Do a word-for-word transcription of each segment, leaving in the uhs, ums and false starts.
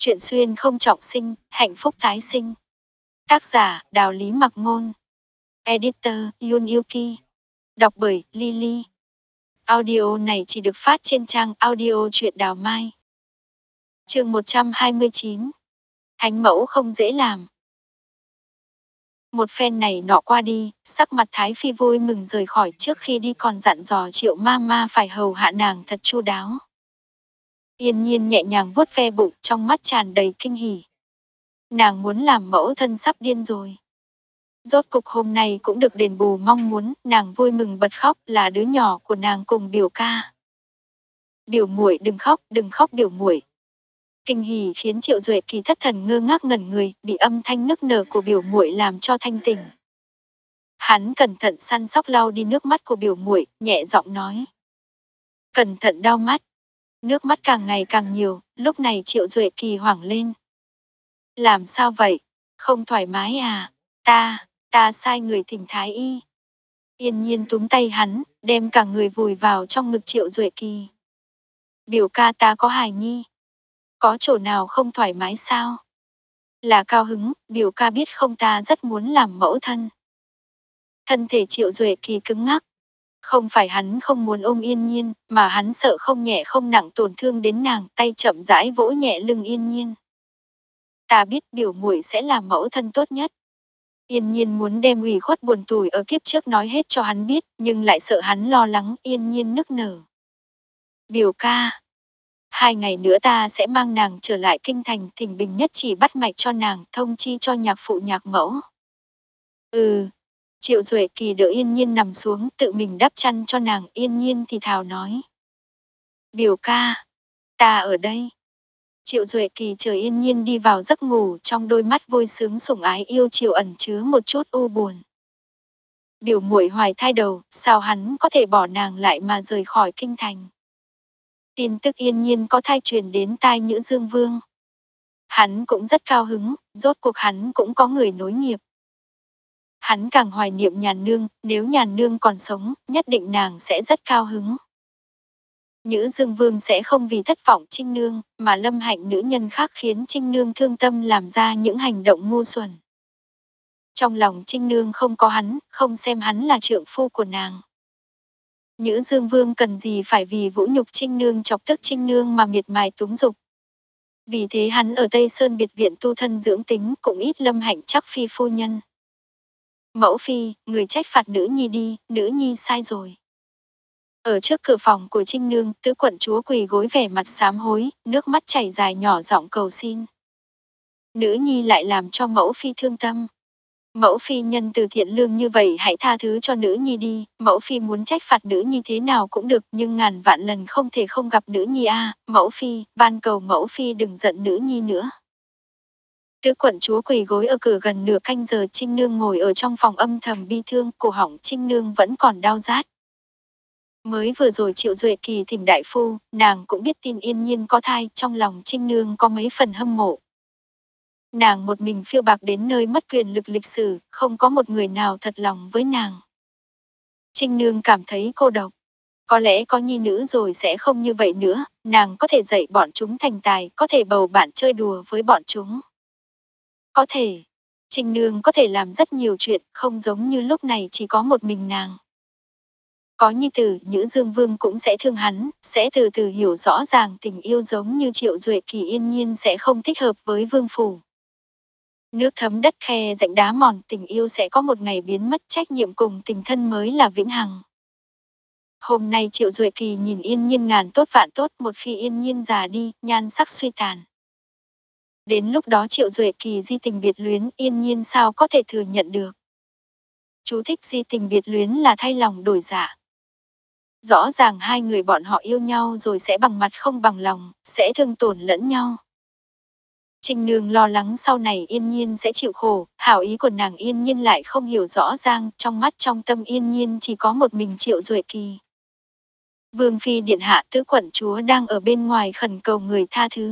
Chuyện xuyên không trọng sinh, hạnh phúc tái sinh. Tác giả Đào Lý Mặc Ngôn. Editor Yun Yuki. Đọc bởi Lily. Audio này chỉ được phát trên trang audio truyện Đào Mai. Chương một trăm hai mươi chín. Thánh mẫu không dễ làm. Một phen này nọ qua đi, sắc mặt Thái Phi vui mừng rời khỏi, trước khi đi còn dặn dò Triệu ma ma phải hầu hạ nàng thật chu đáo. Yên Nhiên nhẹ nhàng vuốt ve bụng, trong mắt tràn đầy kinh hỉ. Nàng muốn làm mẫu thân sắp điên rồi. Rốt cục hôm nay cũng được đền bù mong muốn, nàng vui mừng bật khóc, là đứa nhỏ của nàng cùng biểu ca. Biểu muội đừng khóc, đừng khóc biểu muội. Kinh hỉ khiến Triệu Duệ Kỳ thất thần ngơ ngác ngẩn người, bị âm thanh nức nở của biểu muội làm cho thanh tỉnh. Hắn cẩn thận săn sóc lau đi nước mắt của biểu muội, nhẹ giọng nói: "Cẩn thận đau mắt." Nước mắt càng ngày càng nhiều, lúc này Triệu Duệ Kỳ hoảng lên. "Làm sao vậy? Không thoải mái à? Ta, ta sai người thỉnh thái y." Yên Nhiên túm tay hắn, đem cả người vùi vào trong ngực Triệu Duệ Kỳ. "Biểu ca ta có hài nhi. Có chỗ nào không thoải mái sao?" "Là cao hứng, biểu ca biết không, ta rất muốn làm mẫu thân." Thân thể Triệu Duệ Kỳ cứng ngắc. Không phải hắn không muốn ôm Yên Nhiên, mà hắn sợ không nhẹ không nặng tổn thương đến nàng, tay chậm rãi vỗ nhẹ lưng Yên Nhiên. "Ta biết biểu muội sẽ làm mẫu thân tốt nhất." Yên Nhiên muốn đem ủy khuất buồn tủi ở kiếp trước nói hết cho hắn biết, nhưng lại sợ hắn lo lắng. Yên Nhiên nức nở: "Biểu ca, hai ngày nữa ta sẽ mang nàng trở lại kinh thành, thỉnh Bình Nhất Chỉ bắt mạch cho nàng, thông chi cho nhạc phụ nhạc mẫu." "Ừ." Triệu Duệ Kỳ đỡ Yên Nhiên nằm xuống, tự mình đắp chăn cho nàng. Yên Nhiên thì thào nói: "Biểu ca, ta ở đây." Triệu Duệ Kỳ chờ Yên Nhiên đi vào giấc ngủ, trong đôi mắt vui sướng sủng ái yêu chiều ẩn chứa một chút u buồn. Biểu muội hoài thai đầu, sao hắn có thể bỏ nàng lại mà rời khỏi kinh thành? Tin tức Yên Nhiên có thai truyền đến tai Nhữ Dương Vương. Hắn cũng rất cao hứng, rốt cuộc hắn cũng có người nối nghiệp. Hắn càng hoài niệm Nhàn Nương, nếu Nhàn Nương còn sống, nhất định nàng sẽ rất cao hứng. Nhữ Dương Vương sẽ không vì thất vọng Trinh Nương, mà lâm hạnh nữ nhân khác khiến Trinh Nương thương tâm làm ra những hành động ngu xuẩn. Trong lòng Trinh Nương không có hắn, không xem hắn là trượng phu của nàng. Nhữ Dương Vương cần gì phải vì vũ nhục Trinh Nương chọc tức Trinh Nương mà miệt mài túng dục. Vì thế hắn ở Tây Sơn biệt viện tu thân dưỡng tính, cũng ít lâm hạnh chắc phi phu nhân. "Mẫu phi, người trách phạt nữ nhi đi, nữ nhi sai rồi." Ở trước cửa phòng của Trinh Nương, tứ quận chúa quỳ gối vẻ mặt sám hối, nước mắt chảy dài nhỏ giọng cầu xin. "Nữ nhi lại làm cho mẫu phi thương tâm. Mẫu phi nhân từ thiện lương như vậy, hãy tha thứ cho nữ nhi đi." Mẫu phi muốn trách phạt nữ nhi thế nào cũng được, nhưng ngàn vạn lần không thể không gặp nữ nhi a. À, mẫu phi, van cầu mẫu phi đừng giận nữ nhi nữa. Tứ quận chúa quỳ gối ở cửa gần nửa canh giờ. Trinh Nương ngồi ở trong phòng âm thầm bi thương, cổ họng Trinh Nương vẫn còn đau rát. Mới vừa rồi Triệu Duệ Kỳ thỉnh đại phu, nàng cũng biết tin Yên Nhiên có thai, trong lòng Trinh Nương có mấy phần hâm mộ. Nàng một mình phiêu bạc đến nơi mất quyền lực lịch sử, không có một người nào thật lòng với nàng. Trinh Nương cảm thấy cô độc. Có lẽ có nhi nữ rồi sẽ không như vậy nữa, nàng có thể dạy bọn chúng thành tài, có thể bầu bạn chơi đùa với bọn chúng. Có thể, Trinh Nương có thể làm rất nhiều chuyện, không giống như lúc này chỉ có một mình nàng. Có nhi tử, Nhữ Dương Vương cũng sẽ thương hắn, sẽ từ từ hiểu rõ ràng tình yêu, giống như Triệu Duệ Kỳ Yên Nhiên sẽ không thích hợp với vương phủ. Nước thấm đất khe rãnh đá mòn, tình yêu sẽ có một ngày biến mất, trách nhiệm cùng tình thân mới là vĩnh hằng. Hôm nay Triệu Duệ Kỳ nhìn Yên Nhiên ngàn tốt vạn tốt, một khi Yên Nhiên già đi, nhan sắc suy tàn. Đến lúc đó Triệu Duệ Kỳ di tình biệt luyến, Yên Nhiên sao có thể thừa nhận được. Chú thích: di tình biệt luyến là thay lòng đổi dạ. Rõ ràng hai người bọn họ yêu nhau rồi sẽ bằng mặt không bằng lòng, sẽ thương tổn lẫn nhau. Trinh Nương lo lắng sau này Yên Nhiên sẽ chịu khổ, hảo ý của nàng Yên Nhiên lại không hiểu rõ ràng, trong mắt trong tâm Yên Nhiên chỉ có một mình Triệu Duệ Kỳ. Vương phi điện hạ, tứ quận chúa đang ở bên ngoài khẩn cầu người tha thứ.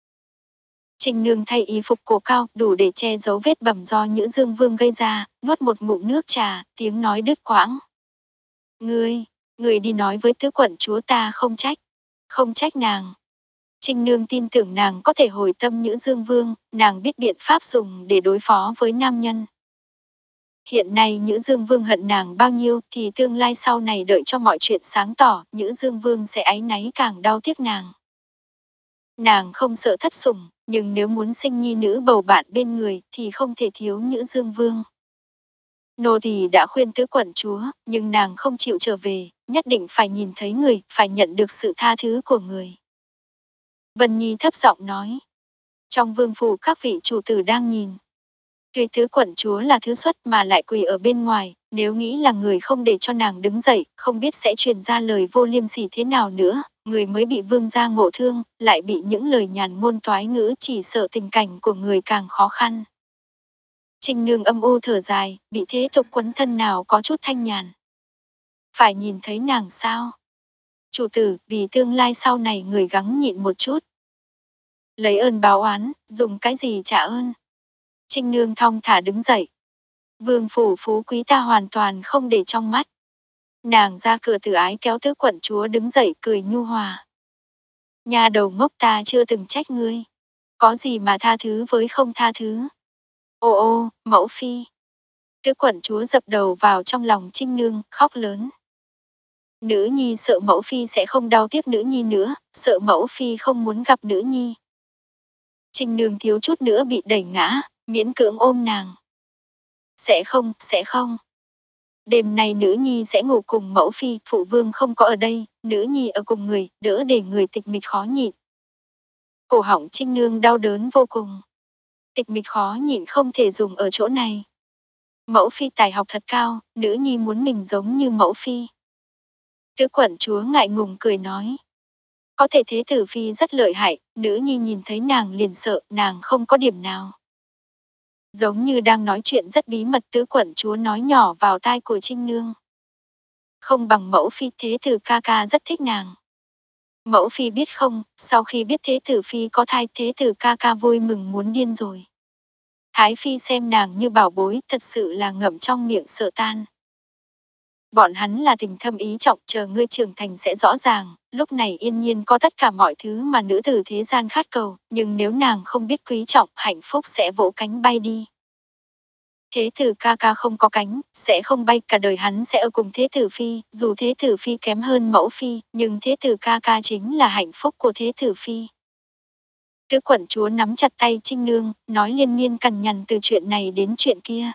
Trinh Nương thay y phục cổ cao, đủ để che giấu vết bầm do Nhữ Dương Vương gây ra, nuốt một ngụm nước trà, tiếng nói đứt quãng. Ngươi, ngươi đi nói với tứ quận chúa ta không trách, không trách nàng. Trinh Nương tin tưởng nàng có thể hồi tâm Nhữ Dương Vương, nàng biết biện pháp dùng để đối phó với nam nhân. Hiện nay Nhữ Dương Vương hận nàng bao nhiêu thì tương lai sau này đợi cho mọi chuyện sáng tỏ, Nhữ Dương Vương sẽ áy náy càng đau tiếc nàng. Nàng không sợ thất sủng, nhưng nếu muốn sinh nhi nữ bầu bạn bên người thì không thể thiếu Nhữ Dương Vương. Nô tỳ đã khuyên tứ quận chúa, nhưng nàng không chịu trở về, nhất định phải nhìn thấy người, phải nhận được sự tha thứ của người. Vân Nhi thấp giọng nói. Trong vương phủ các vị chủ tử đang nhìn. Tuy tứ quận chúa là thứ xuất mà lại quỳ ở bên ngoài, nếu nghĩ là người không để cho nàng đứng dậy, không biết sẽ truyền ra lời vô liêm sỉ thế nào nữa, người mới bị vương gia ngộ thương, lại bị những lời nhàn ngôn toái ngữ, chỉ sợ tình cảnh của người càng khó khăn. Trinh Nương âm u thở dài, bị thế tục quấn thân nào có chút thanh nhàn. Phải nhìn thấy nàng sao? Chủ tử, vì tương lai sau này người gắng nhịn một chút. Lấy ơn báo oán, dùng cái gì trả ơn? Trinh Nương thong thả đứng dậy. Vương phủ phú quý ta hoàn toàn không để trong mắt. Nàng ra cửa từ ái kéo tứ quận chúa đứng dậy cười nhu hòa. Nhà đầu ngốc, ta chưa từng trách ngươi. Có gì mà tha thứ với không tha thứ. Ô ô, mẫu phi. Tứ quận chúa dập đầu vào trong lòng Trinh Nương, khóc lớn. Nữ nhi sợ mẫu phi sẽ không đau tiếc nữ nhi nữa, sợ mẫu phi không muốn gặp nữ nhi. Trinh Nương thiếu chút nữa bị đẩy ngã, miễn cưỡng ôm nàng. Sẽ không, sẽ không. Đêm nay nữ nhi sẽ ngủ cùng mẫu phi, phụ vương không có ở đây, nữ nhi ở cùng người, đỡ để người tịch mịch khó nhịn. Cổ họng Trinh Nương đau đớn vô cùng. Tịch mịch khó nhịn không thể dùng ở chỗ này. Mẫu phi tài học thật cao, nữ nhi muốn mình giống như mẫu phi. Tứ quận chúa ngại ngùng cười nói. Có thể thế tử phi rất lợi hại, nữ nhi nhìn thấy nàng liền sợ, nàng không có điểm nào. Giống như đang nói chuyện rất bí mật, tứ quận chúa nói nhỏ vào tai của Trinh Nương. Không bằng mẫu phi, thế tử ca ca rất thích nàng. Mẫu phi biết không, sau khi biết thế tử phi có thai, thế tử ca ca vui mừng muốn điên rồi. Thái phi xem nàng như bảo bối, thật sự là ngậm trong miệng sợ tan. Bọn hắn là tình thâm ý trọng, chờ ngươi trưởng thành sẽ rõ ràng, lúc này Yên Nhiên có tất cả mọi thứ mà nữ tử thế gian khát cầu, nhưng nếu nàng không biết quý trọng, hạnh phúc sẽ vỗ cánh bay đi. Thế tử ca ca không có cánh, sẽ không bay, cả đời hắn sẽ ở cùng thế tử phi, dù thế tử phi kém hơn mẫu phi, nhưng thế tử ca ca chính là hạnh phúc của thế tử phi. Tứ quận chúa nắm chặt tay Trinh Nương, nói liên miên cằn nhằn từ chuyện này đến chuyện kia.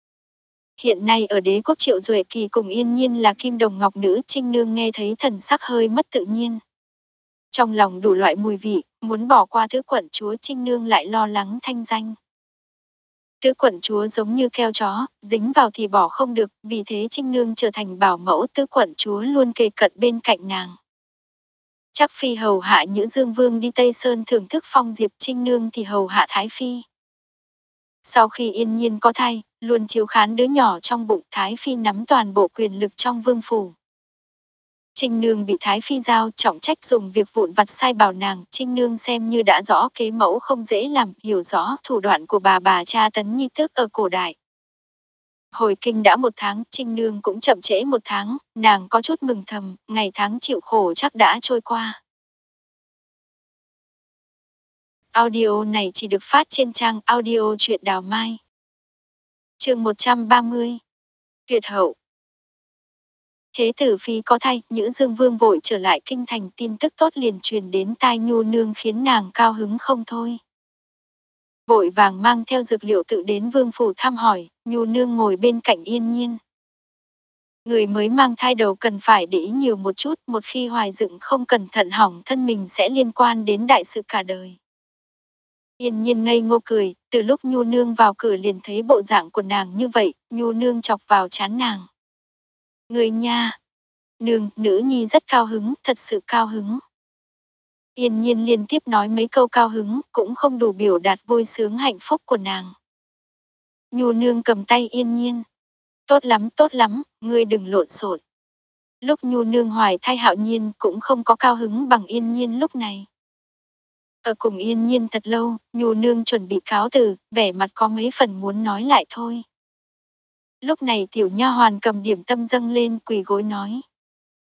Hiện nay ở đế quốc Triệu Duệ Kỳ cùng Yên Nhiên là kim đồng ngọc nữ, Trinh Nương nghe thấy thần sắc hơi mất tự nhiên. Trong lòng đủ loại mùi vị, muốn bỏ qua tứ quận chúa, Trinh Nương lại lo lắng thanh danh. Tứ quận chúa giống như keo chó, dính vào thì bỏ không được, vì thế Trinh Nương trở thành bảo mẫu, tứ quận chúa luôn kề cận bên cạnh nàng. Chắc phi hầu hạ Nhữ Dương Vương đi Tây Sơn thưởng thức phong diệp, Trinh Nương thì hầu hạ Thái phi. Sau khi Yên Nhiên có thai, luôn chiếu khán đứa nhỏ trong bụng, Thái phi nắm toàn bộ quyền lực trong vương phủ. Trinh Nương bị Thái phi giao trọng trách dùng việc vụn vặt sai bảo nàng, Trinh Nương xem như đã rõ kế mẫu không dễ làm, hiểu rõ thủ đoạn của bà bà tra tấn nhi tước ở cổ đại. Hồi kinh đã một tháng, Trinh Nương cũng chậm trễ một tháng, nàng có chút mừng thầm, ngày tháng chịu khổ chắc đã trôi qua. Audio này chỉ được phát trên trang audio truyện Đào Mai. Chương một trăm ba mươi. Tuyệt hậu. Thế tử phi có thai, Nhữ Dương Vương vội trở lại kinh thành, tin tức tốt liền truyền đến tai Nhu Nương khiến nàng cao hứng không thôi. Vội vàng mang theo dược liệu tự đến vương phủ thăm hỏi, Nhu Nương ngồi bên cạnh Yên Nhiên. Người mới mang thai đầu cần phải để ý nhiều một chút, một khi hoài dựng không cẩn thận hỏng thân mình sẽ liên quan đến đại sự cả đời. Yên Nhiên ngây ngô cười, từ lúc Nhu Nương vào cửa liền thấy bộ dạng của nàng như vậy, Nhu Nương chọc vào trán nàng. Người nha! Nương, nữ nhi rất cao hứng, thật sự cao hứng. Yên Nhiên liên tiếp nói mấy câu cao hứng, cũng không đủ biểu đạt vui sướng hạnh phúc của nàng. Nhu Nương cầm tay Yên Nhiên. Tốt lắm, tốt lắm, ngươi đừng lộn xộn. Lúc Nhu Nương hoài thai Hạo Nhiên cũng không có cao hứng bằng Yên Nhiên lúc này. Ở cùng Yên Nhiên thật lâu, Nhu Nương chuẩn bị cáo từ, vẻ mặt có mấy phần muốn nói lại thôi. Lúc này tiểu nha hoàn cầm điểm tâm dâng lên, quỳ gối nói.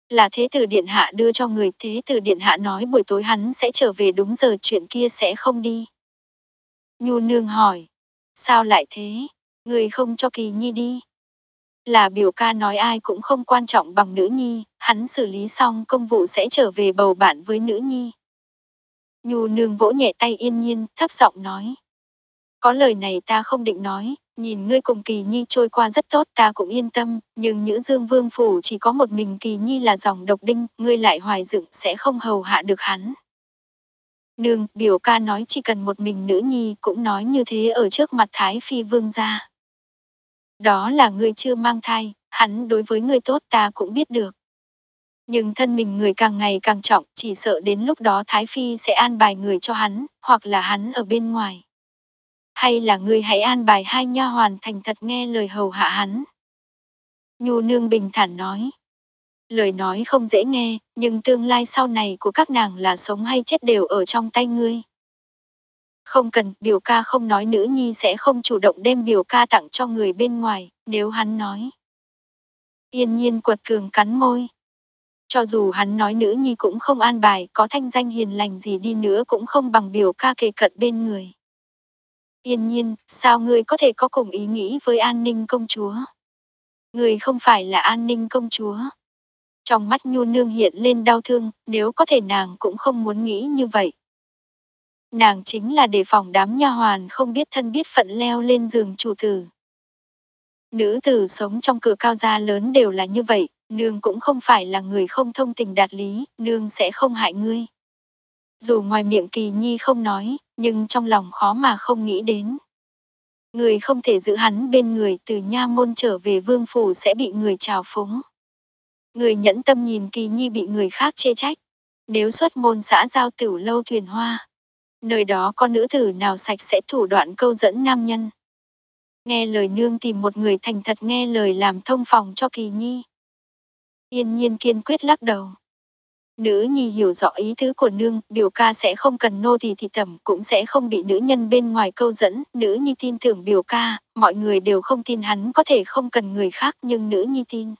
Là thế tử điện hạ đưa cho người, thế tử điện hạ nói buổi tối hắn sẽ trở về đúng giờ, chuyện kia sẽ không đi. Nhu nương hỏi, sao lại thế, người không cho Kỳ Nhi đi? Là biểu ca nói ai cũng không quan trọng bằng nữ nhi, hắn xử lý xong công vụ sẽ trở về bầu bạn với nữ nhi. Nhu nương vỗ nhẹ tay Yên Nhiên, thấp giọng nói. Có lời này ta không định nói, nhìn ngươi cùng Kỳ Nhi trôi qua rất tốt ta cũng yên tâm, nhưng Nhữ Dương Vương phủ chỉ có một mình Kỳ Nhi là dòng độc đinh, ngươi lại hoài dựng sẽ không hầu hạ được hắn. Nương, biểu ca nói chỉ cần một mình nữ nhi cũng nói như thế ở trước mặt Thái Phi Vương gia. Đó là ngươi chưa mang thai, hắn đối với ngươi tốt ta cũng biết được. Nhưng thân mình người càng ngày càng trọng, chỉ sợ đến lúc đó Thái Phi sẽ an bài người cho hắn, hoặc là hắn ở bên ngoài. Hay là ngươi hãy an bài hai nha hoàn thành thật nghe lời hầu hạ hắn. Nhu nương bình thản nói. Lời nói không dễ nghe, nhưng tương lai sau này của các nàng là sống hay chết đều ở trong tay ngươi. Không cần, biểu ca không nói nữ nhi sẽ không chủ động đem biểu ca tặng cho người bên ngoài, nếu hắn nói. Yên Nhiên quật cường cắn môi. Cho dù hắn nói nữ nhi cũng không an bài, có thanh danh hiền lành gì đi nữa cũng không bằng biểu ca kề cận bên người. Yên Nhiên, sao ngươi có thể có cùng ý nghĩ với An Ninh công chúa? Ngươi không phải là An Ninh công chúa. Trong mắt Nhu nương hiện lên đau thương, nếu có thể nàng cũng không muốn nghĩ như vậy. Nàng chính là đề phòng đám nha hoàn không biết thân biết phận leo lên giường chủ tử. Nữ tử sống trong cửa cao gia lớn đều là như vậy, nương cũng không phải là người không thông tình đạt lý, nương sẽ không hại ngươi. Dù ngoài miệng Kỳ Nhi không nói, nhưng trong lòng khó mà không nghĩ đến. Người không thể giữ hắn bên người, từ nha môn trở về vương phủ sẽ bị người trào phúng. Người nhẫn tâm nhìn Kỳ Nhi bị người khác chê trách. Nếu xuất môn xã giao tửu lâu thuyền hoa, nơi đó có nữ tử nào sạch sẽ thủ đoạn câu dẫn nam nhân. Nghe lời nương tìm một người thành thật nghe lời làm thông phòng cho Kỳ Nhi. Yên Nhiên kiên quyết lắc đầu. Nữ nhi hiểu rõ ý tứ của nương, biểu ca sẽ không cần nô tỳ thị tẩm, cũng sẽ không bị nữ nhân bên ngoài câu dẫn, nữ nhi tin tưởng biểu ca, mọi người đều không tin hắn có thể không cần người khác nhưng nữ nhi tin.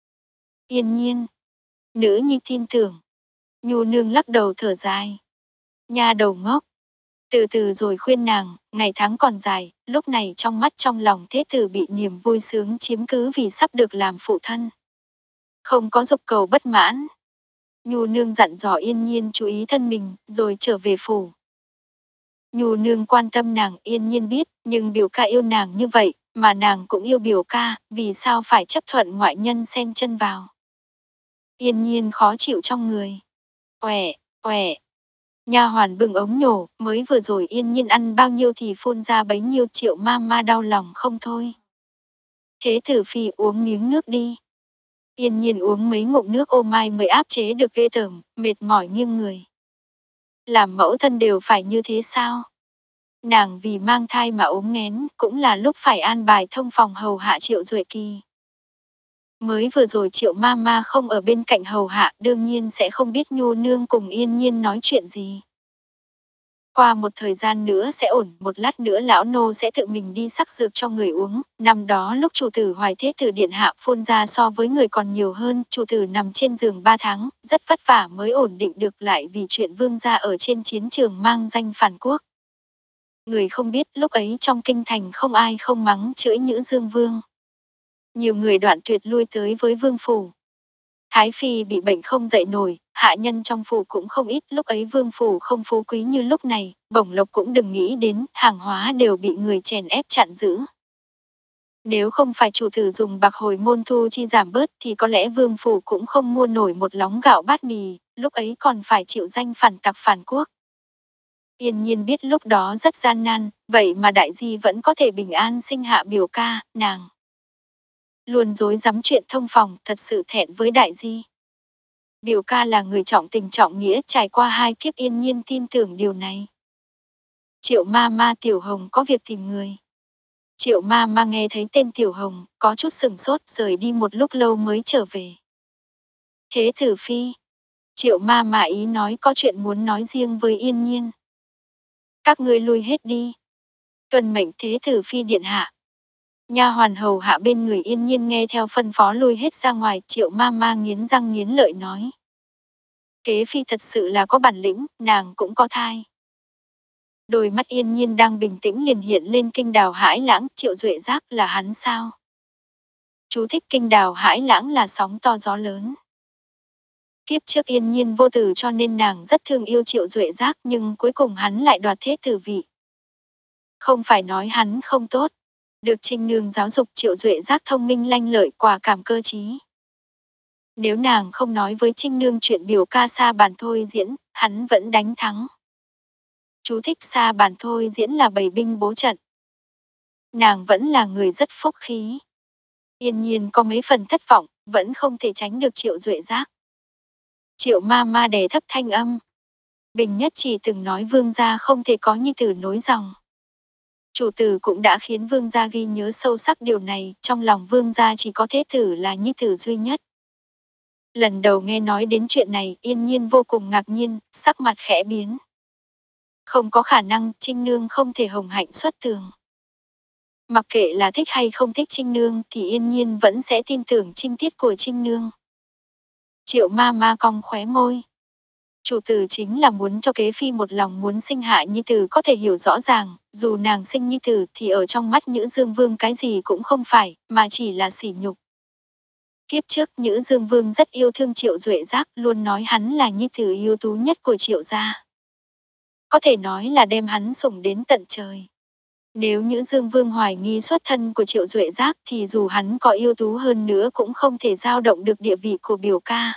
Yên Nhiên, nữ nhi tin tưởng. Nhu nương lắc đầu thở dài. Nha đầu ngốc. Từ từ rồi khuyên nàng, ngày tháng còn dài, lúc này trong mắt trong lòng thế tử bị niềm vui sướng chiếm cứ vì sắp được làm phụ thân. Không có dục cầu bất mãn. Nhu nương dặn dò Yên Nhiên chú ý thân mình, rồi trở về phủ. Nhu nương quan tâm nàng, Yên Nhiên biết, nhưng biểu ca yêu nàng như vậy, mà nàng cũng yêu biểu ca, vì sao phải chấp thuận ngoại nhân xen chân vào. Yên Nhiên khó chịu trong người. Quẻ, quẻ. Nha hoàn bưng ống nhổ, mới vừa rồi Yên Nhiên ăn bao nhiêu thì phun ra bấy nhiêu, Triệu ma ma đau lòng không thôi. Thế tử phi uống miếng nước đi. Yên Nhiên uống mấy ngụm nước ô mai mới áp chế được ghê tởm, mệt mỏi nghiêng người. Làm mẫu thân đều phải như thế sao? Nàng vì mang thai mà ốm nghén, cũng là lúc phải an bài thông phòng hầu hạ Triệu Duệ Kỳ. Mới vừa rồi Triệu ma ma không ở bên cạnh hầu hạ, đương nhiên sẽ không biết Nhu nương cùng Yên Nhiên nói chuyện gì. Qua một thời gian nữa sẽ ổn, một lát nữa lão nô sẽ tự mình đi sắc dược cho người uống. Năm đó lúc chủ tử Hoài Thế tử điện hạ phun ra so với người còn nhiều hơn, chủ tử nằm trên giường ba tháng, rất vất vả mới ổn định được lại vì chuyện vương gia ở trên chiến trường mang danh phản quốc. Người không biết lúc ấy trong kinh thành không ai không mắng chửi Nhữ Dương Vương. Nhiều người đoạn tuyệt lui tới với vương phủ. Thái Phi bị bệnh không dậy nổi, hạ nhân trong phủ cũng không ít, lúc ấy vương phủ không phú quý như lúc này, bổng lộc cũng đừng nghĩ đến, hàng hóa đều bị người chèn ép chặn giữ. Nếu không phải chủ tử dùng bạc hồi môn thu chi giảm bớt thì có lẽ vương phủ cũng không mua nổi một lóng gạo bát mì, lúc ấy còn phải chịu danh phản tặc phản quốc. Yên Nhiên biết lúc đó rất gian nan, vậy mà đại di vẫn có thể bình an sinh hạ biểu ca, nàng. Luôn dối dám chuyện thông phòng, thật sự thẹn với đại di. Biểu ca là người trọng tình trọng nghĩa, trải qua hai kiếp Yên Nhiên tin tưởng điều này. Triệu ma ma Tiểu Hồng có việc tìm người. Triệu ma ma nghe thấy tên Tiểu Hồng, có chút sừng sốt, rời đi một lúc lâu mới trở về. Thế tử phi. Triệu ma ma ý nói có chuyện muốn nói riêng với Yên Nhiên. Các ngươi lui hết đi. Tuân mệnh thế tử phi điện hạ. Nha hoàn hầu hạ bên người Yên Nhiên nghe theo phân phó lui hết ra ngoài, Triệu ma ma nghiến răng nghiến lợi nói. Kế phi thật sự là có bản lĩnh, nàng cũng có thai. Đôi mắt Yên Nhiên đang bình tĩnh liền hiện lên kinh đào hãi lãng, Triệu Duệ Giác là hắn sao? Chú thích kinh đào hãi lãng là sóng to gió lớn. Kiếp trước Yên Nhiên vô tử cho nên nàng rất thương yêu Triệu Duệ Giác, nhưng cuối cùng hắn lại đoạt thế tử vị. Không phải nói hắn không tốt, được Trinh Nương giáo dục, Triệu Duệ Giác thông minh lanh lợi, quả cảm cơ trí. Nếu nàng không nói với Trinh Nương chuyện biểu ca sa bàn thôi diễn, hắn vẫn đánh thắng. Chú thích sa bàn thôi diễn là bày binh bố trận. Nàng vẫn là người rất phúc khí. Yên Nhiên có mấy phần thất vọng, vẫn không thể tránh được Triệu Duệ Giác. Triệu ma ma đè thấp thanh âm. Bình Nhất chỉ từng nói vương gia không thể có nhi tử nối dòng. Chủ tử cũng đã khiến vương gia ghi nhớ sâu sắc điều này, trong lòng vương gia chỉ có thế tử là nhi tử duy nhất. Lần đầu nghe nói đến chuyện này, Yên Nhiên vô cùng ngạc nhiên, sắc mặt khẽ biến. Không có khả năng, Trinh Nương không thể hồng hạnh xuất tường. Mặc kệ là thích hay không thích Trinh Nương thì Yên Nhiên vẫn sẽ tin tưởng trinh tiết của Trinh Nương. Triệu ma ma cong khóe môi. Chủ tử chính là muốn cho kế phi một lòng muốn sinh hạ nhi tử có thể hiểu rõ ràng, dù nàng sinh nhi tử thì ở trong mắt Nhữ Dương Vương cái gì cũng không phải, mà chỉ là sỉ nhục. Kiếp trước Nhữ Dương Vương rất yêu thương Triệu Duệ Giác, luôn nói hắn là nhi tử ưu tú nhất của Triệu gia. Có thể nói là đem hắn sủng đến tận trời. Nếu Nhữ Dương Vương hoài nghi xuất thân của Triệu Duệ Giác thì dù hắn có ưu tú hơn nữa cũng không thể dao động được địa vị của biểu ca.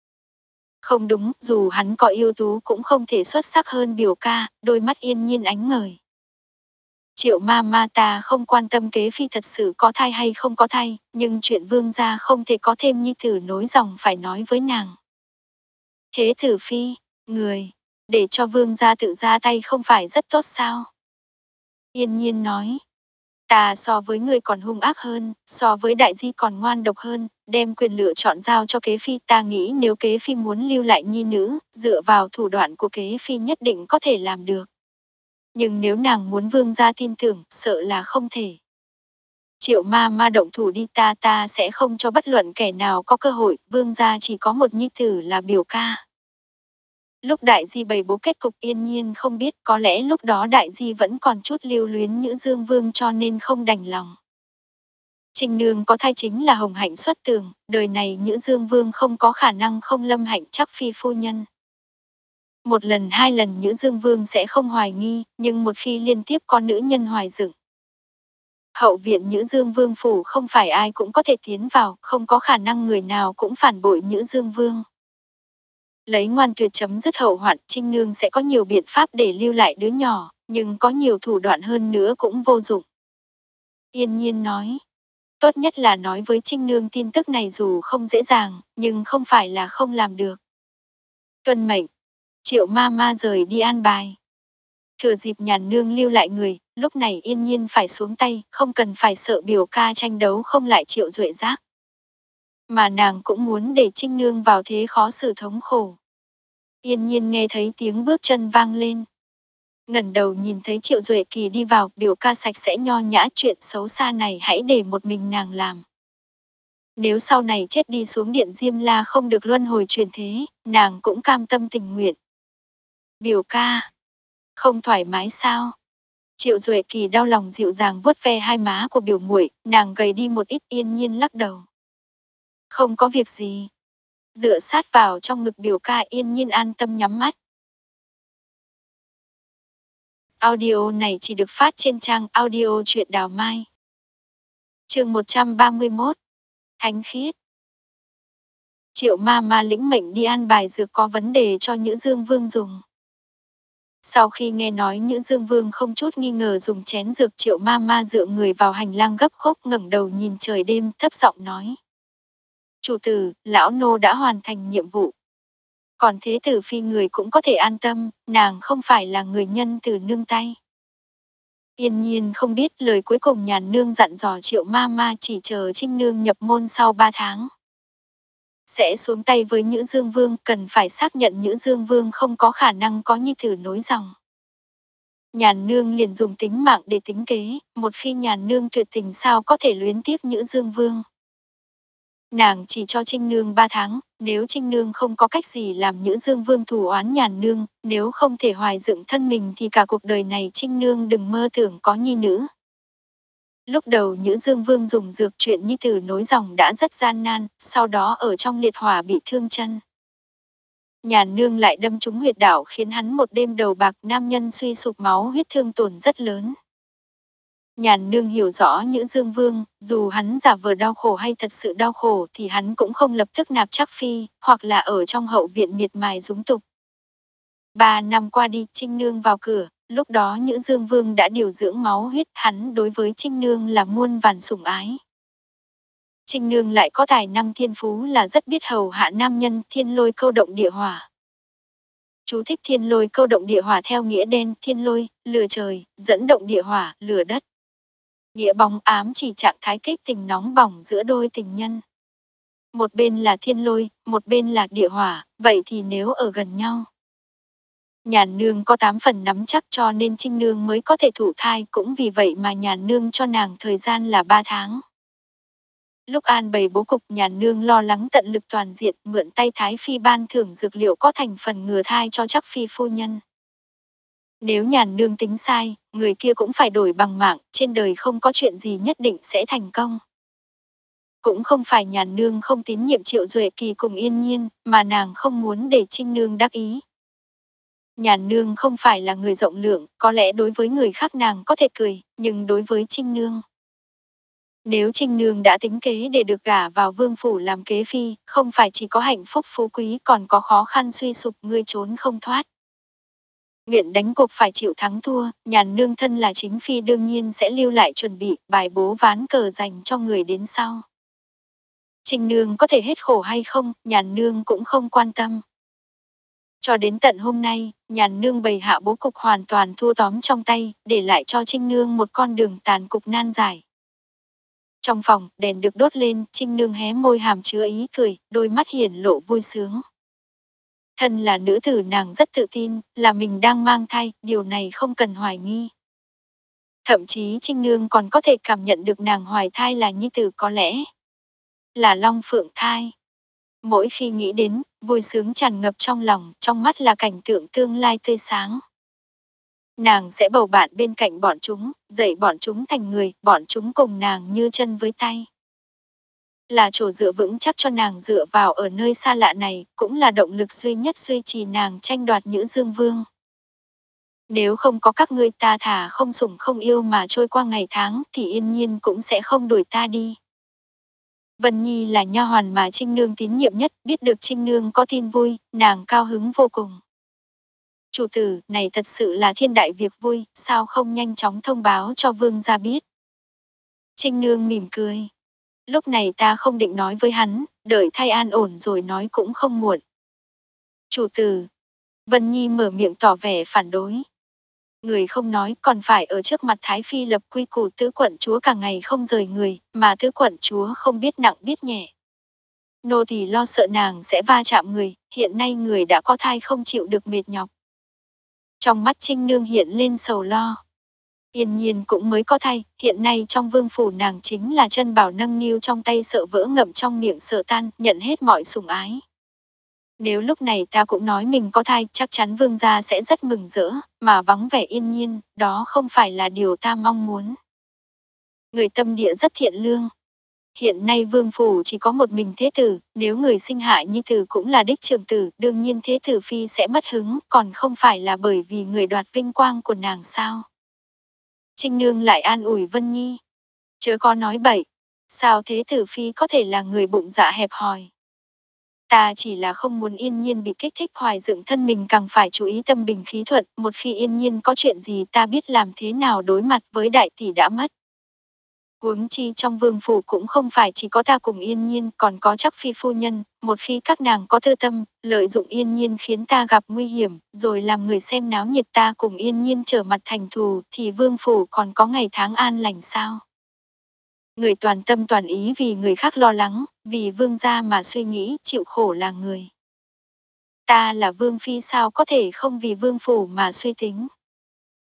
Không đúng, dù hắn có ưu tú cũng không thể xuất sắc hơn biểu ca, đôi mắt Yên Nhiên ánh ngời. Triệu ma ma ta không quan tâm kế phi thật sự có thai hay không có thai, nhưng chuyện vương gia không thể có thêm nhi tử nối dòng phải nói với nàng. Thế tử phi, người, để cho vương gia tự ra tay không phải rất tốt sao? Yên Nhiên nói. Ta so với người còn hung ác hơn, so với đại di còn ngoan độc hơn, đem quyền lựa chọn giao cho kế phi. Ta nghĩ nếu kế phi muốn lưu lại nhi nữ, dựa vào thủ đoạn của kế phi nhất định có thể làm được. Nhưng nếu nàng muốn vương gia tin tưởng, sợ là không thể. Triệu ma ma động thủ đi, ta ta sẽ không cho bất luận kẻ nào có cơ hội, vương gia chỉ có một nhi tử là biểu ca. Lúc đại di bày bố kết cục Yên Nhiên không biết, có lẽ lúc đó đại di vẫn còn chút lưu luyến Nhữ Dương Vương cho nên không đành lòng. Trinh Nương có thai chính là hồng hạnh xuất tường, đời này Nhữ Dương Vương không có khả năng không lâm hạnh chắc phi phu nhân. Một lần hai lần Nhữ Dương Vương sẽ không hoài nghi, nhưng một khi liên tiếp có nữ nhân hoài dựng. Hậu viện Nhữ Dương Vương phủ không phải ai cũng có thể tiến vào, không có khả năng người nào cũng phản bội Nhữ Dương Vương. Lấy ngoan tuyệt chấm dứt hậu hoạn, Trinh Nương sẽ có nhiều biện pháp để lưu lại đứa nhỏ, nhưng có nhiều thủ đoạn hơn nữa cũng vô dụng. Yên Nhiên nói, tốt nhất là nói với Trinh Nương tin tức này dù không dễ dàng, nhưng không phải là không làm được. Tuân mệnh, Triệu ma ma rời đi an bài. Thừa dịp Nhàn Nương lưu lại người, lúc này Yên Nhiên phải xuống tay, không cần phải sợ biểu ca tranh đấu không lại Triệu Duệ Giác. Mà nàng cũng muốn để Trinh Nương vào thế khó xử thống khổ. Yên Nhiên nghe thấy tiếng bước chân vang lên. Ngẩng đầu nhìn thấy Triệu Duệ Kỳ đi vào, biểu ca sạch sẽ nho nhã, chuyện xấu xa này hãy để một mình nàng làm. Nếu sau này chết đi xuống điện Diêm La không được luân hồi truyền thế, nàng cũng cam tâm tình nguyện. Biểu ca, không thoải mái sao? Triệu Duệ Kỳ đau lòng dịu dàng vuốt ve hai má của biểu muội, nàng gầy đi một ít. Yên Nhiên lắc đầu. Không có việc gì. Dựa sát vào trong ngực biểu ca, Yên Nhiên an tâm nhắm mắt. Audio này chỉ được phát trên trang audio truyện Đào Mai. Chương một trăm ba mươi mốt. Thánh khiết. Triệu ma ma lĩnh mệnh đi an bài dược có vấn đề cho Nhữ Dương Vương dùng. Sau khi nghe nói Nhữ Dương Vương không chút nghi ngờ dùng chén dược, Triệu ma ma dựa người vào hành lang gấp khúc, ngẩng đầu nhìn trời đêm, thấp giọng nói. Chủ tử, lão nô đã hoàn thành nhiệm vụ. Còn thế tử phi người cũng có thể an tâm, nàng không phải là người nhân từ nương tay. Yên Nhiên không biết lời cuối cùng Nhàn Nương dặn dò Triệu ma ma chỉ chờ Trinh Nương nhập môn sau ba tháng. Sẽ xuống tay với Nhữ Dương Vương, cần phải xác nhận Nhữ Dương Vương không có khả năng có nhi tử nối dòng. Nhàn nương liền dùng tính mạng để tính kế, một khi nhàn nương tuyệt tình sao có thể luyến tiếc Nhữ Dương Vương. Nàng chỉ cho Trinh Nương ba tháng, nếu Trinh Nương không có cách gì làm Nhữ Dương Vương thù oán nhàn nương, nếu không thể hoài dựng thân mình thì cả cuộc đời này Trinh Nương đừng mơ tưởng có nhi nữ. Lúc đầu Nhữ Dương Vương dùng dược chuyện nhi tử nối dòng đã rất gian nan, sau đó ở trong liệt hỏa bị thương chân. Nhàn nương lại đâm trúng huyệt đạo khiến hắn một đêm đầu bạc, nam nhân suy sụp máu huyết, thương tổn rất lớn. Nhàn nương hiểu rõ Nhữ Dương Vương, dù hắn giả vờ đau khổ hay thật sự đau khổ thì hắn cũng không lập tức nạp Trác Phi, hoặc là ở trong hậu viện miệt mài dúng tục. Ba năm qua đi, Trinh Nương vào cửa, lúc đó Nhữ Dương Vương đã điều dưỡng máu huyết, hắn đối với Trinh Nương là muôn vàn sủng ái. Trinh Nương lại có tài năng thiên phú là rất biết hầu hạ nam nhân, thiên lôi câu động địa hỏa. Chú thích: thiên lôi câu động địa hỏa theo nghĩa đen, thiên lôi, lửa trời, dẫn động địa hỏa, lửa đất. Nghĩa bóng ám chỉ trạng thái kích tình nóng bỏng giữa đôi tình nhân. Một bên là thiên lôi, một bên là địa hỏa, vậy thì nếu ở gần nhau. Nhàn nương có tám phần nắm chắc cho nên Trinh Nương mới có thể thụ thai, cũng vì vậy mà nhàn nương cho nàng thời gian là ba tháng. Lúc an bày bố cục, nhàn nương lo lắng tận lực toàn diện, mượn tay Thái Phi ban thưởng dược liệu có thành phần ngừa thai cho Trác Phi phu nhân. Nếu nhàn nương tính sai, người kia cũng phải đổi bằng mạng, trên đời không có chuyện gì nhất định sẽ thành công. Cũng không phải nhàn nương không tín nhiệm Triệu Duệ Kỳ cùng Yên Nhiên, mà nàng không muốn để Trinh Nương đắc ý. Nhàn nương không phải là người rộng lượng, có lẽ đối với người khác nàng có thể cười, nhưng đối với Trinh Nương. Nếu Trinh Nương đã tính kế để được gả vào vương phủ làm kế phi, không phải chỉ có hạnh phúc phú quý còn có khó khăn suy sụp, ngươi trốn không thoát. Nguyện đánh cuộc phải chịu thắng thua, nhàn nương thân là chính phi đương nhiên sẽ lưu lại chuẩn bị bài bố ván cờ dành cho người đến sau. Trinh Nương có thể hết khổ hay không, nhàn nương cũng không quan tâm. Cho đến tận hôm nay, nhàn nương bày hạ bố cục hoàn toàn thua tóm trong tay, để lại cho Trinh Nương một con đường tàn cục nan giải. Trong phòng, đèn được đốt lên, Trinh Nương hé môi hàm chứa ý cười, đôi mắt hiển lộ vui sướng. Thân là nữ tử nàng rất tự tin, là mình đang mang thai, điều này không cần hoài nghi. Thậm chí Trinh Nương còn có thể cảm nhận được nàng hoài thai là nhi tử, có lẽ là Long Phượng thai. Mỗi khi nghĩ đến, vui sướng tràn ngập trong lòng, trong mắt là cảnh tượng tương lai tươi sáng. Nàng sẽ bầu bạn bên cạnh bọn chúng, dạy bọn chúng thành người, bọn chúng cùng nàng như chân với tay. Là chỗ dựa vững chắc cho nàng dựa vào ở nơi xa lạ này, cũng là động lực duy nhất duy trì nàng tranh đoạt Nhữ Dương Vương. Nếu không có các ngươi, ta thà không sủng không yêu mà trôi qua ngày tháng, thì Yên Nhiên cũng sẽ không đuổi ta đi. Vân Nhi là nha hoàn mà Trinh Nương tín nhiệm nhất, biết được Trinh Nương có tin vui, nàng cao hứng vô cùng. Chủ tử, này thật sự là thiên đại việc vui, sao không nhanh chóng thông báo cho vương gia biết. Trinh Nương mỉm cười. Lúc này ta không định nói với hắn, đợi thai an ổn rồi nói cũng không muộn. Chủ tử. Vân Nhi mở miệng tỏ vẻ phản đối. Người không nói còn phải ở trước mặt Thái Phi lập quy củ, tứ quận chúa cả ngày không rời người, mà tứ quận chúa không biết nặng biết nhẹ. Nô thì lo sợ nàng sẽ va chạm người, hiện nay người đã có thai không chịu được mệt nhọc. Trong mắt Trinh Nương hiện lên sầu lo. Yên Nhiên cũng mới có thai, hiện nay trong vương phủ nàng chính là chân bảo nâng niu trong tay, sợ vỡ ngậm trong miệng sợ tan, nhận hết mọi sủng ái. Nếu lúc này ta cũng nói mình có thai, chắc chắn vương gia sẽ rất mừng rỡ, mà vắng vẻ Yên Nhiên, đó không phải là điều ta mong muốn. Người tâm địa rất thiện lương. Hiện nay vương phủ chỉ có một mình thế tử, nếu người sinh hại nhi tử cũng là đích trưởng tử, đương nhiên thế tử phi sẽ mất hứng, còn không phải là bởi vì người đoạt vinh quang của nàng sao. Trinh Nương lại an ủi Vân Nhi. Chớ có nói bậy, sao thế tử phi có thể là người bụng dạ hẹp hòi. Ta chỉ là không muốn Yên Nhiên bị kích thích hoài dựng thân mình, càng phải chú ý tâm bình khí thuận, một khi Yên Nhiên có chuyện gì ta biết làm thế nào đối mặt với đại tỷ đã mất. Huống chi trong vương phủ cũng không phải chỉ có ta cùng Yên Nhiên, còn có Trác Phi phu nhân, một khi các nàng có tư tâm, lợi dụng Yên Nhiên khiến ta gặp nguy hiểm, rồi làm người xem náo nhiệt ta cùng Yên Nhiên trở mặt thành thù, thì vương phủ còn có ngày tháng an lành sao? Người toàn tâm toàn ý vì người khác lo lắng, vì vương gia mà suy nghĩ, chịu khổ là người. Ta là vương phi sao có thể không vì vương phủ mà suy tính.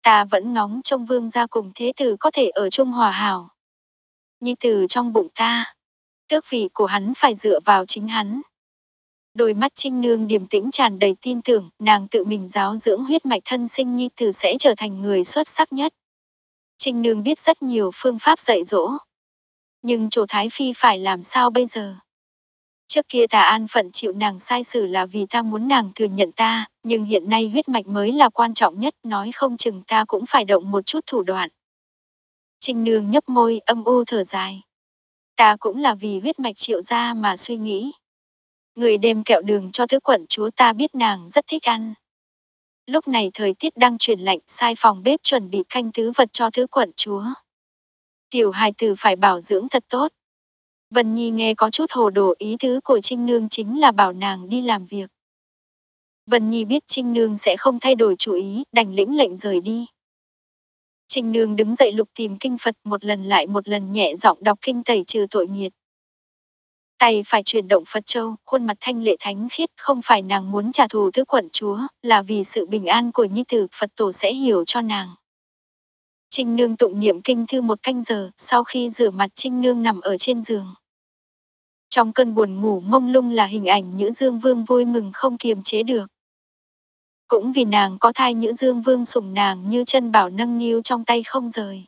Ta vẫn ngóng trông vương gia cùng thế tử có thể ở chung hòa hảo. Nhi tử trong bụng ta, tước vị của hắn phải dựa vào chính hắn. Đôi mắt Trinh Nương điềm tĩnh tràn đầy tin tưởng, nàng tự mình giáo dưỡng huyết mạch thân sinh nhi tử sẽ trở thành người xuất sắc nhất. Trinh Nương biết rất nhiều phương pháp dạy dỗ. Nhưng Trổ Thái Phi phải làm sao bây giờ? Trước kia ta an phận chịu nàng sai xử là vì ta muốn nàng thừa nhận ta, nhưng hiện nay huyết mạch mới là quan trọng nhất, nói không chừng ta cũng phải động một chút thủ đoạn. Trinh Nương nhấp môi âm u thở dài. Ta cũng là vì huyết mạch Triệu gia mà suy nghĩ. Người đem kẹo đường cho tứ quận chúa, ta biết nàng rất thích ăn. Lúc này thời tiết đang chuyển lạnh, sai phòng bếp chuẩn bị canh tứ vật cho tứ quận chúa. Tiểu hài tử phải bảo dưỡng thật tốt. Vân Nhi nghe có chút hồ đồ, ý tứ của Trinh Nương chính là bảo nàng đi làm việc. Vân Nhi biết Trinh Nương sẽ không thay đổi chủ ý, đành lĩnh lệnh rời đi. Trinh Nương đứng dậy lục tìm kinh Phật, một lần lại một lần nhẹ giọng đọc kinh tẩy trừ tội nghiệt. Tay phải chuyển động Phật châu, khuôn mặt thanh lệ thánh khiết, không phải nàng muốn trả thù tứ quận chúa, là vì sự bình an của nhi tử, Phật tổ sẽ hiểu cho nàng. Trinh Nương tụng niệm kinh thư một canh giờ, sau khi rửa mặt Trinh Nương nằm ở trên giường. Trong cơn buồn ngủ mông lung là hình ảnh Nhữ Dương Vương vui mừng không kiềm chế được. Cũng vì nàng có thai, Nhữ Dương Vương sủng nàng như chân bảo nâng niu trong tay không rời.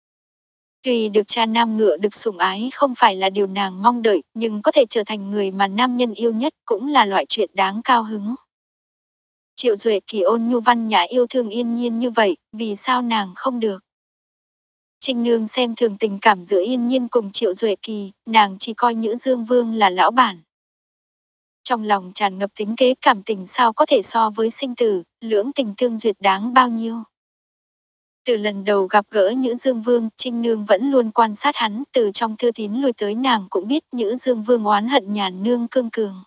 Tuy được cha nam ngựa được sủng ái không phải là điều nàng mong đợi, nhưng có thể trở thành người mà nam nhân yêu nhất cũng là loại chuyện đáng cao hứng. Triệu Duệ Kỳ ôn nhu văn nhã yêu thương Yên Nhiên như vậy, vì sao nàng không được? Trinh Nương xem thường tình cảm giữa Yên Nhiên cùng Triệu Duệ Kỳ, nàng chỉ coi Nhữ Dương Vương là lão bản. Trong lòng tràn ngập tính kế, cảm tình sao có thể so với sinh tử, lưỡng tình tương duyệt đáng bao nhiêu. Từ lần đầu gặp gỡ Nhữ Dương Vương, Trinh Nương vẫn luôn quan sát hắn, từ trong thư tín lui tới nàng cũng biết Nhữ Dương Vương oán hận Nhàn Nương cương cường.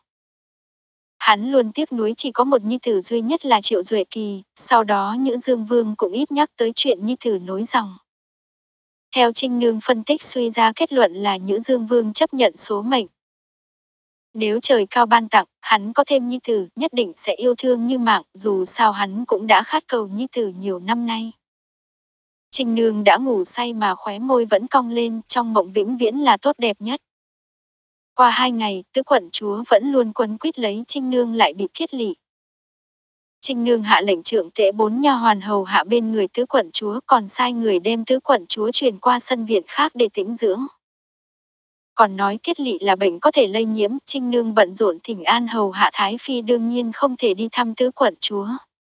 Hắn luôn tiếc nuối chỉ có một nhi tử duy nhất là Triệu Duệ Kỳ, sau đó Nhữ Dương Vương cũng ít nhắc tới chuyện nhi tử nối dòng. Theo Trinh Nương phân tích suy ra kết luận là Nhữ Dương Vương chấp nhận số mệnh. Nếu trời cao ban tặng, hắn có thêm nhi tử, nhất định sẽ yêu thương như mạng, dù sao hắn cũng đã khát cầu nhi tử nhiều năm nay. Trinh Nương đã ngủ say mà khóe môi vẫn cong lên, trong mộng vĩnh viễn là tốt đẹp nhất. Qua hai ngày, tứ quận chúa vẫn luôn quấn quýt lấy Trinh Nương lại bị kiết lỵ. Trinh Nương hạ lệnh trưởng tể bốn nha hoàn hầu hạ bên người tứ quận chúa, còn sai người đem tứ quận chúa truyền qua sân viện khác để tĩnh dưỡng. Còn nói kiết lỵ là bệnh có thể lây nhiễm, Trinh Nương bận rộn thỉnh an hầu hạ Thái Phi đương nhiên không thể đi thăm tứ quận chúa.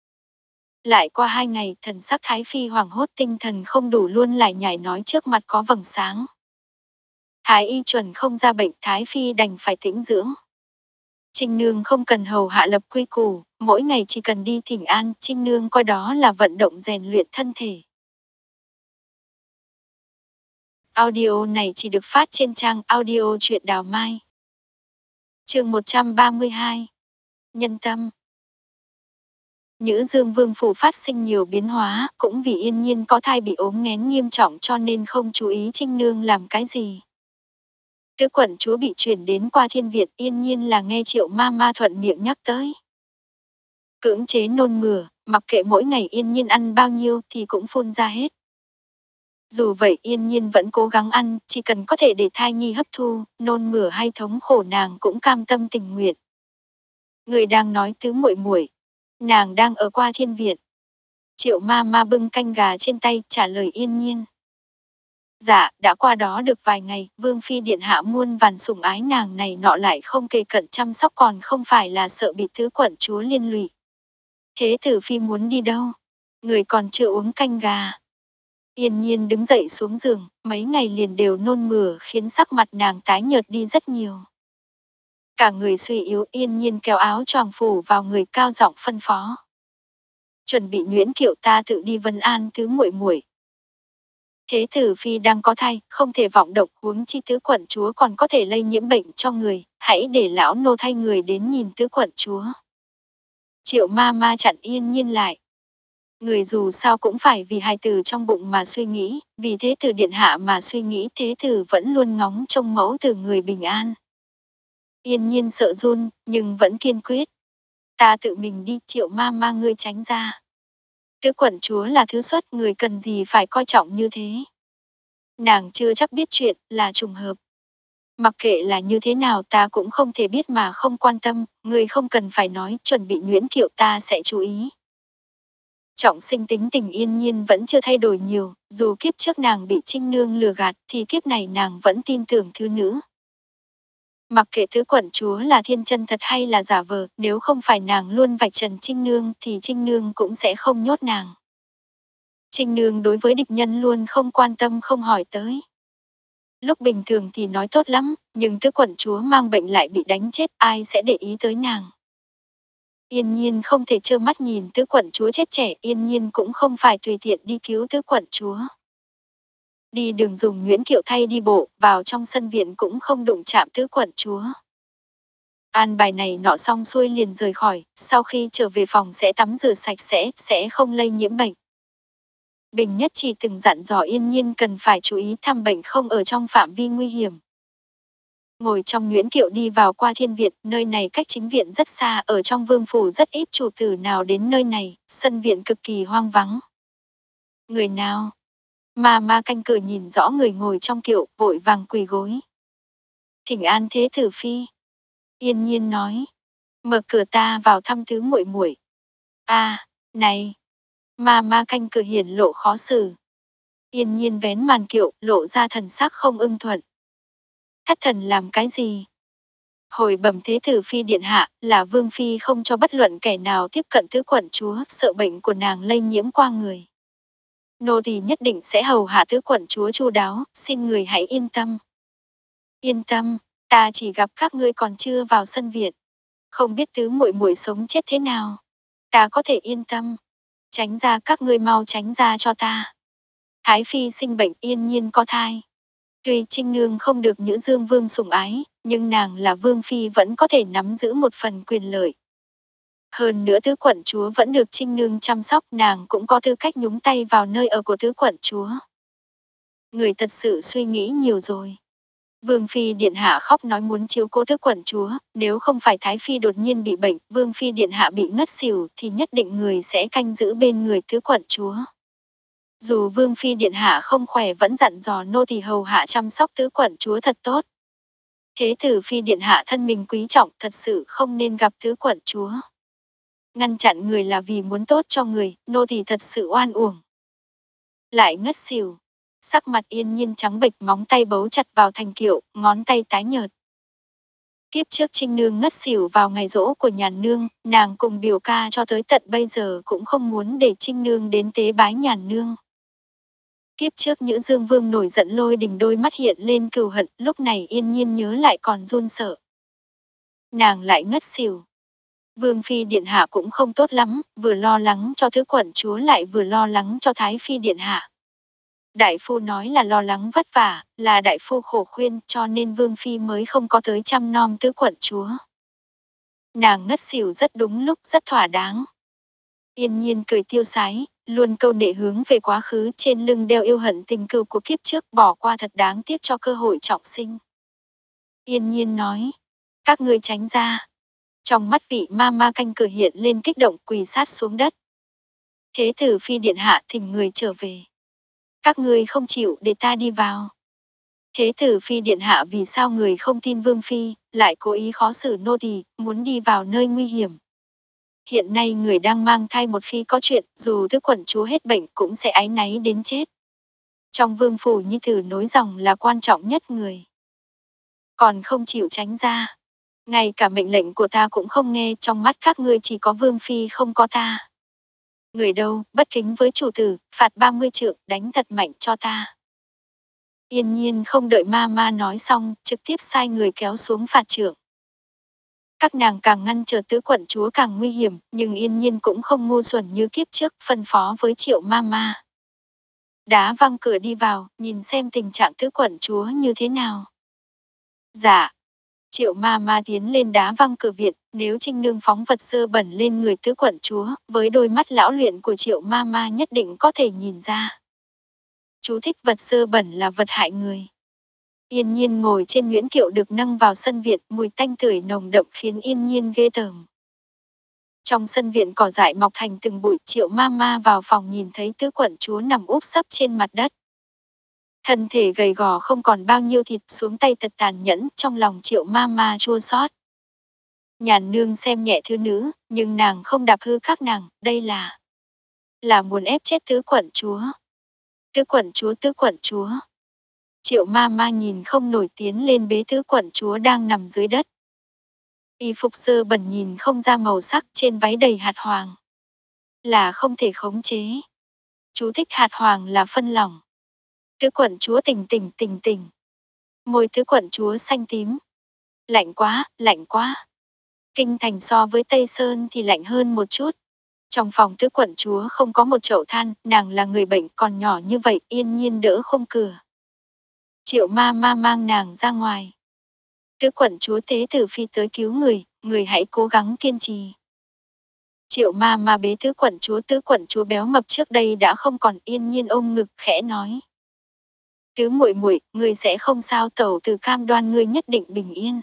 Lại qua hai ngày, thần sắc Thái Phi hoảng hốt, tinh thần không đủ, luôn lải nhải nói trước mặt có vầng sáng. Thái y chuẩn không ra bệnh, Thái Phi đành phải tĩnh dưỡng. Trinh Nương không cần hầu hạ lập quy củ, mỗi ngày chỉ cần đi thỉnh an, Trinh Nương coi đó là vận động rèn luyện thân thể. Audio này chỉ được phát trên trang audio truyện Đào Mai. Chương một trăm ba mươi hai. Nhân tâm. Nhữ Dương Vương phủ phát sinh nhiều biến hóa, cũng vì Yên Nhiên có thai bị ốm nghén nghiêm trọng cho nên không chú ý Trinh Nương làm cái gì. Tứ quận chúa bị chuyển đến qua Thiên Việt, Yên Nhiên là nghe Triệu ma ma thuận miệng nhắc tới. Cưỡng chế nôn mửa, mặc kệ mỗi ngày Yên Nhiên ăn bao nhiêu thì cũng phun ra hết. Dù vậy Yên Nhiên vẫn cố gắng ăn, chỉ cần có thể để thai nhi hấp thu, nôn mửa hay thống khổ nàng cũng cam tâm tình nguyện. Người đang nói tứ muội muội, nàng đang ở qua Thiên Việt. Triệu ma ma bưng canh gà trên tay trả lời Yên Nhiên. Dạ, đã qua đó được vài ngày, Vương Phi điện hạ muôn vàn sủng ái nàng này nọ lại không kề cận chăm sóc, còn không phải là sợ bị tứ quận chúa liên lụy. Thế tử Phi muốn đi đâu? Người còn chưa uống canh gà. Yên Nhiên đứng dậy xuống giường, mấy ngày liền đều nôn mửa khiến sắc mặt nàng tái nhợt đi rất nhiều. Cả người suy yếu, Yên Nhiên kéo áo choàng phủ vào người, cao giọng phân phó. Chuẩn bị nhuyễn kiệu, ta tự đi vấn an tứ muội muội. Thế tử Phi đang có thai, không thể vọng động, huống chi tứ quận chúa còn có thể lây nhiễm bệnh cho người, hãy để lão nô thay người đến nhìn tứ quận chúa. Triệu ma ma chặn Yên Nhiên lại. Người dù sao cũng phải vì hài tử trong bụng mà suy nghĩ, vì thế tử điện hạ mà suy nghĩ, thế tử vẫn luôn ngóng trông mẫu tử người bình an. Yên Nhiên sợ run, nhưng vẫn kiên quyết. Ta tự mình đi, Triệu ma ma ngươi tránh ra. Tứ quận chúa là thứ xuất, người cần gì phải coi trọng như thế. Nàng chưa chắc biết chuyện, là trùng hợp. Mặc kệ là như thế nào ta cũng không thể biết mà không quan tâm, người không cần phải nói, chuẩn bị Nguyễn Kiệu ta sẽ chú ý. Trọng Sinh tính tình yên nhiên vẫn chưa thay đổi nhiều, dù kiếp trước nàng bị Trinh Nương lừa gạt thì kiếp này nàng vẫn tin tưởng thứ nữ. Mặc kệ tứ quận chúa là thiên chân thật hay là giả vờ, nếu không phải nàng luôn vạch trần Trinh Nương thì Trinh Nương cũng sẽ không nhốt nàng. Trinh Nương đối với địch nhân luôn không quan tâm không hỏi tới. Lúc bình thường thì nói tốt lắm, nhưng tứ quận chúa mang bệnh lại bị đánh chết, ai sẽ để ý tới nàng. Yên nhiên không thể trơ mắt nhìn tứ quận chúa chết trẻ, yên nhiên cũng không phải tùy tiện đi cứu tứ quận chúa. Đi đường dùng Nguyễn Kiệu thay đi bộ, vào trong sân viện cũng không đụng chạm tứ quận chúa. An bài này nọ xong xuôi liền rời khỏi, sau khi trở về phòng sẽ tắm rửa sạch sẽ, sẽ không lây nhiễm bệnh. Bình Nhất chỉ từng dặn dò yên nhiên cần phải chú ý thăm bệnh không ở trong phạm vi nguy hiểm. Ngồi trong Nguyễn Kiệu đi vào qua Thiên Viện, nơi này cách chính viện rất xa, ở trong vương phủ rất ít chủ tử nào đến nơi này, sân viện cực kỳ hoang vắng. Người nào? Ma ma canh cửa nhìn rõ người ngồi trong kiệu, vội vàng quỳ gối. Thỉnh an thế tử phi. Yên nhiên nói. Mở cửa ta vào thăm tứ muội muội. A, à, này. Ma ma canh cửa hiển lộ khó xử. Yên nhiên vén màn kiệu, lộ ra thần sắc không ưng thuận. Thất thần làm cái gì? Hồi bẩm thế tử phi điện hạ, là vương phi không cho bất luận kẻ nào tiếp cận tứ quận chúa, sợ bệnh của nàng lây nhiễm qua người. Nô tỳ nhất định sẽ hầu hạ tứ quận chúa chu đáo, xin người hãy yên tâm. Yên tâm, ta chỉ gặp các ngươi còn chưa vào sân viện, không biết tứ muội muội sống chết thế nào. Ta có thể yên tâm. Tránh ra, các ngươi mau tránh ra cho ta. Thái phi sinh bệnh, yên nhiên có thai. Tuy Trinh Nương không được Nhữ Dương Vương sủng ái, nhưng nàng là vương phi vẫn có thể nắm giữ một phần quyền lợi. Hơn nữa tứ quận chúa vẫn được Trinh Nương chăm sóc, nàng cũng có tư cách nhúng tay vào nơi ở của tứ quận chúa. Người thật sự suy nghĩ nhiều rồi. Vương phi điện hạ khóc nói muốn chiếu cố tứ quận chúa, nếu không phải Thái phi đột nhiên bị bệnh, vương phi điện hạ bị ngất xỉu thì nhất định người sẽ canh giữ bên người tứ quận chúa. Dù vương phi điện hạ không khỏe vẫn dặn dò nô tỳ hầu hạ chăm sóc tứ quận chúa thật tốt. Thế tử phi điện hạ thân mình quý trọng, thật sự không nên gặp tứ quận chúa. Ngăn chặn người là vì muốn tốt cho người, nô tỳ thật sự oan uổng. Lại ngất xỉu. Sắc mặt yên nhiên trắng bệch, móng tay bấu chặt vào thành kiệu, ngón tay tái nhợt. Kiếp trước Trinh Nương ngất xỉu vào ngày giỗ của Nhàn Nương, nàng cùng biểu ca cho tới tận bây giờ cũng không muốn để Trinh Nương đến tế bái Nhàn Nương. Kiếp trước Nhữ Dương Vương nổi giận lôi đình, đôi mắt hiện lên cừu hận, lúc này yên nhiên nhớ lại còn run sợ. Nàng lại ngất xỉu. Vương phi điện hạ cũng không tốt lắm, vừa lo lắng cho thứ quận chúa lại vừa lo lắng cho Thái phi điện hạ. Đại phu nói là lo lắng vất vả, là đại phu khổ khuyên, cho nên vương phi mới không có tới chăm nom tứ quận chúa. Nàng ngất xỉu rất đúng lúc, rất thỏa đáng. Yên nhiên cười tiêu sái, luôn câu nệ hướng về quá khứ, trên lưng đeo yêu hận tình cừu của kiếp trước, bỏ qua thật đáng tiếc cho cơ hội trọng sinh. Yên nhiên nói, các ngươi tránh ra. Trong mắt vị ma ma canh cửa hiện lên kích động, quỳ sát xuống đất. Thế tử phi điện hạ, thỉnh người trở về. Các ngươi không chịu để ta đi vào. Thế tử phi điện hạ, vì sao người không tin vương phi, lại cố ý khó xử nô tỳ, muốn đi vào nơi nguy hiểm. Hiện nay người đang mang thai, một khi có chuyện, dù tứ quận chúa hết bệnh cũng sẽ áy náy đến chết. Trong vương phủ nhi tử nối dòng là quan trọng nhất người. Còn không chịu tránh ra. Ngay cả mệnh lệnh của ta cũng không nghe, trong mắt các ngươi chỉ có vương phi không có ta. Người đâu, bất kính với chủ tử, phạt ba mươi trượng, đánh thật mạnh cho ta. Yên nhiên không đợi ma ma nói xong, trực tiếp sai người kéo xuống phạt trượng. Các nàng càng ngăn trở tứ quận chúa càng nguy hiểm, nhưng yên nhiên cũng không ngu xuẩn như kiếp trước, phân phó với Triệu ma ma. Đá văng cửa đi vào, nhìn xem tình trạng tứ quận chúa như thế nào. Dạ. Triệu ma ma tiến lên đá văng cửa viện, nếu Trinh Nương phóng vật dơ bẩn lên người tứ quận chúa, với đôi mắt lão luyện của Triệu ma ma nhất định có thể nhìn ra. Chú thích: vật dơ bẩn là vật hại người. Yên nhiên ngồi trên Nguyễn Kiệu được nâng vào sân viện, mùi tanh tưởi nồng đậm khiến yên nhiên ghê tởm. Trong sân viện cỏ dại mọc thành từng bụi, Triệu ma ma vào phòng nhìn thấy tứ quận chúa nằm úp sấp trên mặt đất. Thân thể gầy gò không còn bao nhiêu thịt, xuống tay thật tàn nhẫn, trong lòng Triệu ma ma chua xót. Nhàn nương xem nhẹ thứ nữ, nhưng nàng không đạp hư các nàng, đây là là muốn ép chết tứ quận chúa. Tứ quận chúa, tứ quận chúa. Triệu ma ma nhìn không nổi tiến lên bế tứ quận chúa đang nằm dưới đất. Y phục sơ bẩn nhìn không ra màu sắc, trên váy đầy hạt hoàng. Là không thể khống chế. Chú thích hạt hoàng là phân lỏng. Tứ quận chúa tỉnh tỉnh tỉnh tỉnh. Môi tứ quận chúa xanh tím. Lạnh quá, lạnh quá. Kinh thành so với Tây Sơn thì lạnh hơn một chút. Trong phòng tứ quận chúa không có một chậu than, nàng là người bệnh còn nhỏ như vậy, yên nhiên đỡ không cửa. Triệu ma ma mang nàng ra ngoài. Tứ quận chúa tế tử phi tới cứu người, người hãy cố gắng kiên trì. Triệu ma ma bế tứ quận chúa, tứ quận chúa béo mập trước đây đã không còn, yên nhiên ôm ngực khẽ nói. Tứ muội muội, ngươi sẽ không sao, tẩu tử cam đoan ngươi nhất định bình yên.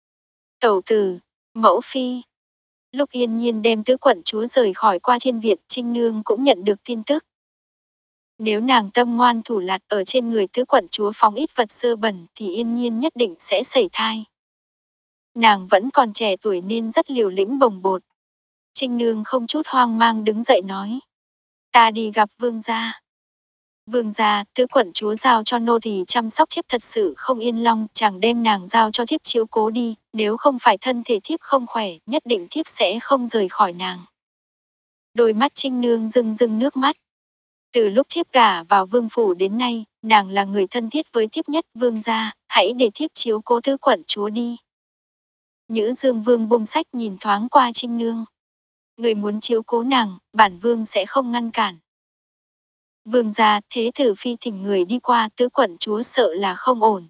Tẩu tử, mẫu phi. Lúc yên nhiên đem tứ quận chúa rời khỏi qua thiên viện, Trinh Nương cũng nhận được tin tức. Nếu nàng tâm ngoan thủ lạt ở trên người tứ quận chúa phóng ít vật sơ bẩn thì yên nhiên nhất định sẽ sẩy thai. Nàng vẫn còn trẻ tuổi nên rất liều lĩnh bồng bột. Trinh Nương không chút hoang mang đứng dậy nói. Ta đi gặp vương gia. Vương gia, tứ quận chúa giao cho nô tỳ chăm sóc thiếp thật sự không yên lòng, chàng đem nàng giao cho thiếp chiếu cố đi, nếu không phải thân thể thiếp không khỏe, nhất định thiếp sẽ không rời khỏi nàng. Đôi mắt Trinh Nương rưng rưng nước mắt. Từ lúc thiếp gả vào vương phủ đến nay, nàng là người thân thiết với thiếp nhất, vương gia, hãy để thiếp chiếu cố tứ quận chúa đi. Nhữ Dương Vương buông sách nhìn thoáng qua Trinh Nương. Người muốn chiếu cố nàng, bản vương sẽ không ngăn cản. Vương gia, thế tử phi thỉnh người đi qua, tứ quận chúa sợ là không ổn.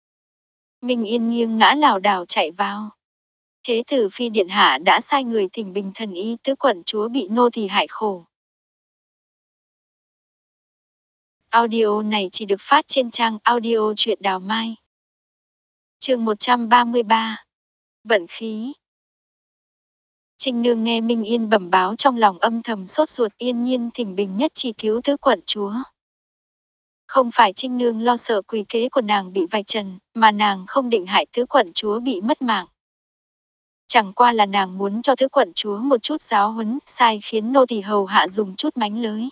Minh Yên nghiêng ngã lảo đảo chạy vào. Thế tử phi điện hạ đã sai người thỉnh bình thần y, tứ quận chúa bị nô tỳ hại khổ. Audio này chỉ được phát trên trang audio truyện Đào Mai. Chương một trăm ba mươi ba. Vận khí. Trinh Nương nghe Minh Yên bẩm báo trong lòng âm thầm sốt ruột, yên nhiên thỉnh bình nhất chỉ cứu tứ quận chúa. Không phải Trinh Nương lo sợ quỷ kế của nàng bị vạch trần, mà nàng không định hại tứ quận chúa bị mất mạng. Chẳng qua là nàng muốn cho tứ quận chúa một chút giáo huấn, sai khiến nô tỳ hầu hạ dùng chút mánh lới.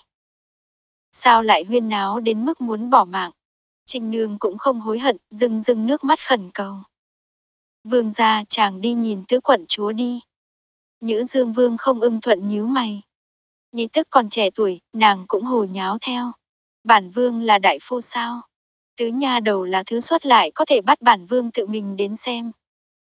Sao lại huyên náo đến mức muốn bỏ mạng? Trinh Nương cũng không hối hận, rưng rưng nước mắt khẩn cầu. Vương gia, chàng đi nhìn tứ quận chúa đi. Nhữ Dương Vương không ưng thuận nhíu mày. Nhi tức còn trẻ tuổi, nàng cũng hồ nháo theo. Bản vương là đại phu sao? Tứ nha đầu là thứ xuất lại có thể bắt bản vương tự mình đến xem.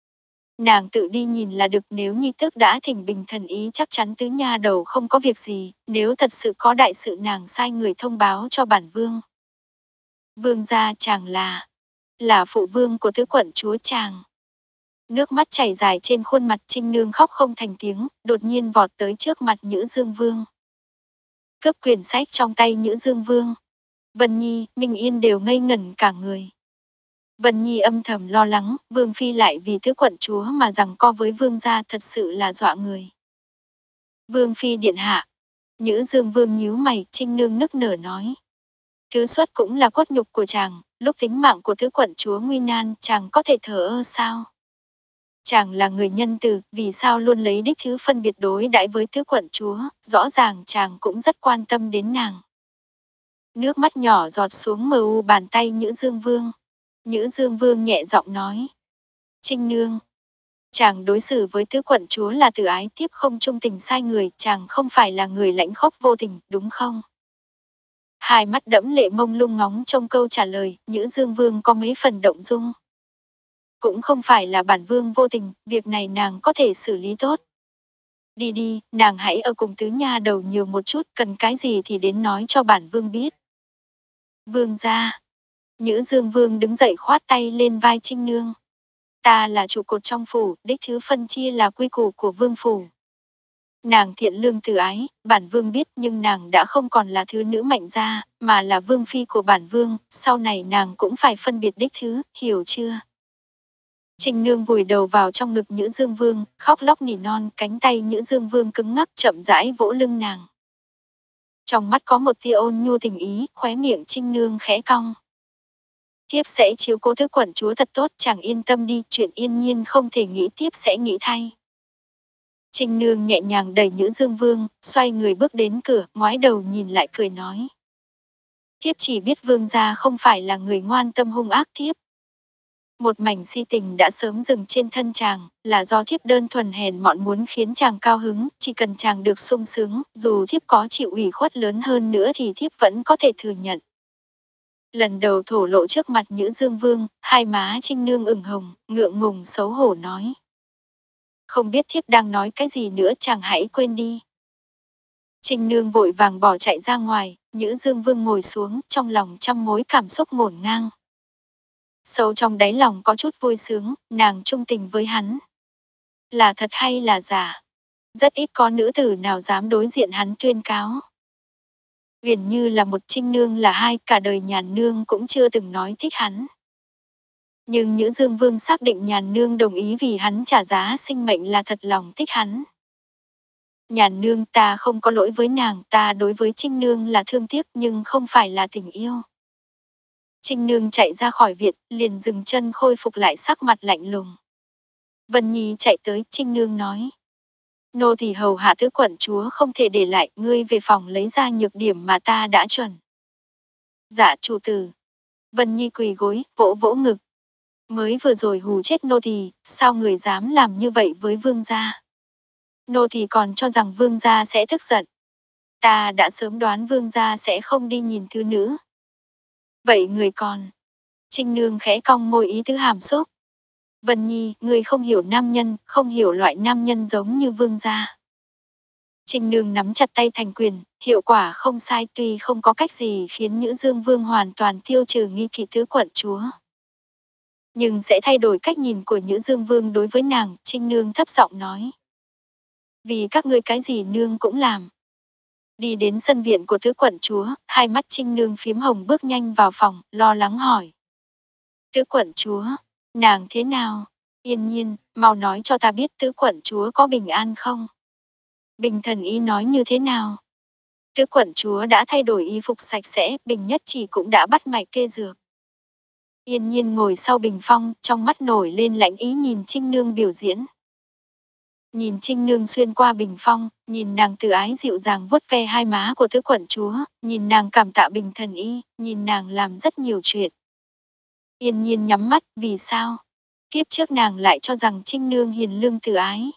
Nàng tự đi nhìn là được, nếu nhi tức đã thỉnh bình thần ý chắc chắn tứ nha đầu không có việc gì, nếu thật sự có đại sự nàng sai người thông báo cho bản vương. Vương gia, chàng là, là phụ vương của tứ quận chúa chàng. Nước mắt chảy dài trên khuôn mặt, Trinh Nương khóc không thành tiếng, đột nhiên vọt tới trước mặt Nhữ Dương Vương. Cướp quyển sách trong tay Nhữ Dương Vương. Vân Nhi, Minh Yên đều ngây ngẩn cả người. Vân Nhi âm thầm lo lắng, Vương Phi lại vì tứ quận chúa mà giằng co với Vương gia, thật sự là dọa người. Vương Phi điện hạ. Nhữ Dương Vương nhíu mày, Trinh Nương nức nở nói. Thứ xuất cũng là cốt nhục của chàng, lúc tính mạng của tứ quận chúa nguy nan, chàng có thể thờ ơ sao? Chàng là người nhân từ, vì sao luôn lấy đích thứ phân biệt đối đãi với tứ quận chúa, rõ ràng chàng cũng rất quan tâm đến nàng. Nước mắt nhỏ giọt xuống mờ u bàn tay Nhữ Dương Vương. Nhữ Dương Vương nhẹ giọng nói. Trinh Nương. Chàng đối xử với tứ quận chúa là từ ái, tiếp không trung tình sai người, chàng không phải là người lãnh khốc vô tình, đúng không? Hai mắt đẫm lệ mông lung ngóng trong câu trả lời, Nhữ Dương Vương có mấy phần động dung. Cũng không phải là bản vương vô tình, việc này nàng có thể xử lý tốt. Đi đi, nàng hãy ở cùng tứ nha đầu nhiều một chút, cần cái gì thì đến nói cho bản vương biết. Vương gia. Nhữ Dương Vương đứng dậy khoát tay lên vai Trinh Nương. Ta là trụ cột trong phủ, đích thứ phân chia là quy củ của vương phủ. Nàng thiện lương từ ái, bản vương biết, nhưng nàng đã không còn là thứ nữ mạnh gia, mà là vương phi của bản vương, sau này nàng cũng phải phân biệt đích thứ, hiểu chưa? Trinh Nương vùi đầu vào trong ngực Nhữ Dương Vương, khóc lóc nỉ non, cánh tay Nhữ Dương Vương cứng ngắc chậm rãi vỗ lưng nàng. Trong mắt có một tia ôn nhu tình ý, khóe miệng Trinh Nương khẽ cong. Thiếp sẽ chiếu cố thứ quận chúa thật tốt, chàng yên tâm đi, chuyện Yên Nhiên không thể nghĩ thiếp sẽ nghĩ thay. Trinh Nương nhẹ nhàng đẩy Nhữ Dương Vương, xoay người bước đến cửa, ngoái đầu nhìn lại cười nói. Thiếp chỉ biết Vương gia không phải là người ngoan tâm hung ác, thiếp. Một mảnh si tình đã sớm dừng trên thân chàng, là do thiếp đơn thuần hèn mọn muốn khiến chàng cao hứng, chỉ cần chàng được sung sướng, dù thiếp có chịu ủy khuất lớn hơn nữa thì thiếp vẫn có thể thừa nhận. Lần đầu thổ lộ trước mặt Nhữ Dương Vương, hai má Trinh Nương ửng hồng, ngượng ngùng xấu hổ nói. Không biết thiếp đang nói cái gì nữa, chàng hãy quên đi. Trinh Nương vội vàng bỏ chạy ra ngoài, Nhữ Dương Vương ngồi xuống, trong lòng trăm mối cảm xúc ngổn ngang. Sâu trong đáy lòng có chút vui sướng, nàng trung tình với hắn. Là thật hay là giả? Rất ít có nữ tử nào dám đối diện hắn tuyên cáo. Huyền Như là một, Trinh Nương là hai, cả đời Nhàn Nương cũng chưa từng nói thích hắn. Nhưng Nhữ Dương Vương xác định Nhàn Nương đồng ý vì hắn trả giá sinh mệnh là thật lòng thích hắn. Nhàn Nương, ta không có lỗi với nàng, ta đối với Trinh Nương là thương tiếc nhưng không phải là tình yêu. Trinh Nương chạy ra khỏi viện, liền dừng chân khôi phục lại sắc mặt lạnh lùng. Vân Nhi chạy tới, Trinh Nương nói. Nô thì hầu hạ tứ quận chúa không thể để lại, ngươi về phòng lấy ra nhược điểm mà ta đã chuẩn. Dạ chủ tử. Vân Nhi quỳ gối, vỗ vỗ ngực. Mới vừa rồi hù chết nô thì, sao người dám làm như vậy với vương gia? Nô thì còn cho rằng vương gia sẽ tức giận. Ta đã sớm đoán vương gia sẽ không đi nhìn thứ nữ. Vậy người còn? Trinh Nương khẽ cong môi ý tứ hàm xúc. Vân Nhi, ngươi không hiểu nam nhân, không hiểu loại nam nhân giống như vương gia. Trinh Nương nắm chặt tay thành quyền, hiệu quả không sai, tuy không có cách gì khiến Nhữ Dương Vương hoàn toàn tiêu trừ nghi kỵ tứ quận chúa. Nhưng sẽ thay đổi cách nhìn của Nhữ Dương Vương đối với nàng, Trinh Nương thấp giọng nói. Vì các ngươi cái gì nương cũng làm. Đi đến sân viện của tứ quận chúa, hai mắt Trinh Nương phím hồng bước nhanh vào phòng, lo lắng hỏi. Tứ quận chúa, nàng thế nào? Yên Nhiên, mau nói cho ta biết tứ quận chúa có bình an không? Bình thần y nói như thế nào? Tứ quận chúa đã thay đổi y phục sạch sẽ, Bình Nhất Chỉ cũng đã bắt mạch kê dược. Yên Nhiên ngồi sau bình phong, trong mắt nổi lên lãnh ý nhìn Trinh Nương biểu diễn. Nhìn Trinh Nương xuyên qua bình phong, nhìn nàng từ ái dịu dàng vuốt ve hai má của tứ quận chúa, nhìn nàng cảm tạ Bình thần y, nhìn nàng làm rất nhiều chuyện. Yên Nhiên nhắm mắt, vì sao? Kiếp trước nàng lại cho rằng Trinh Nương hiền lương từ ái.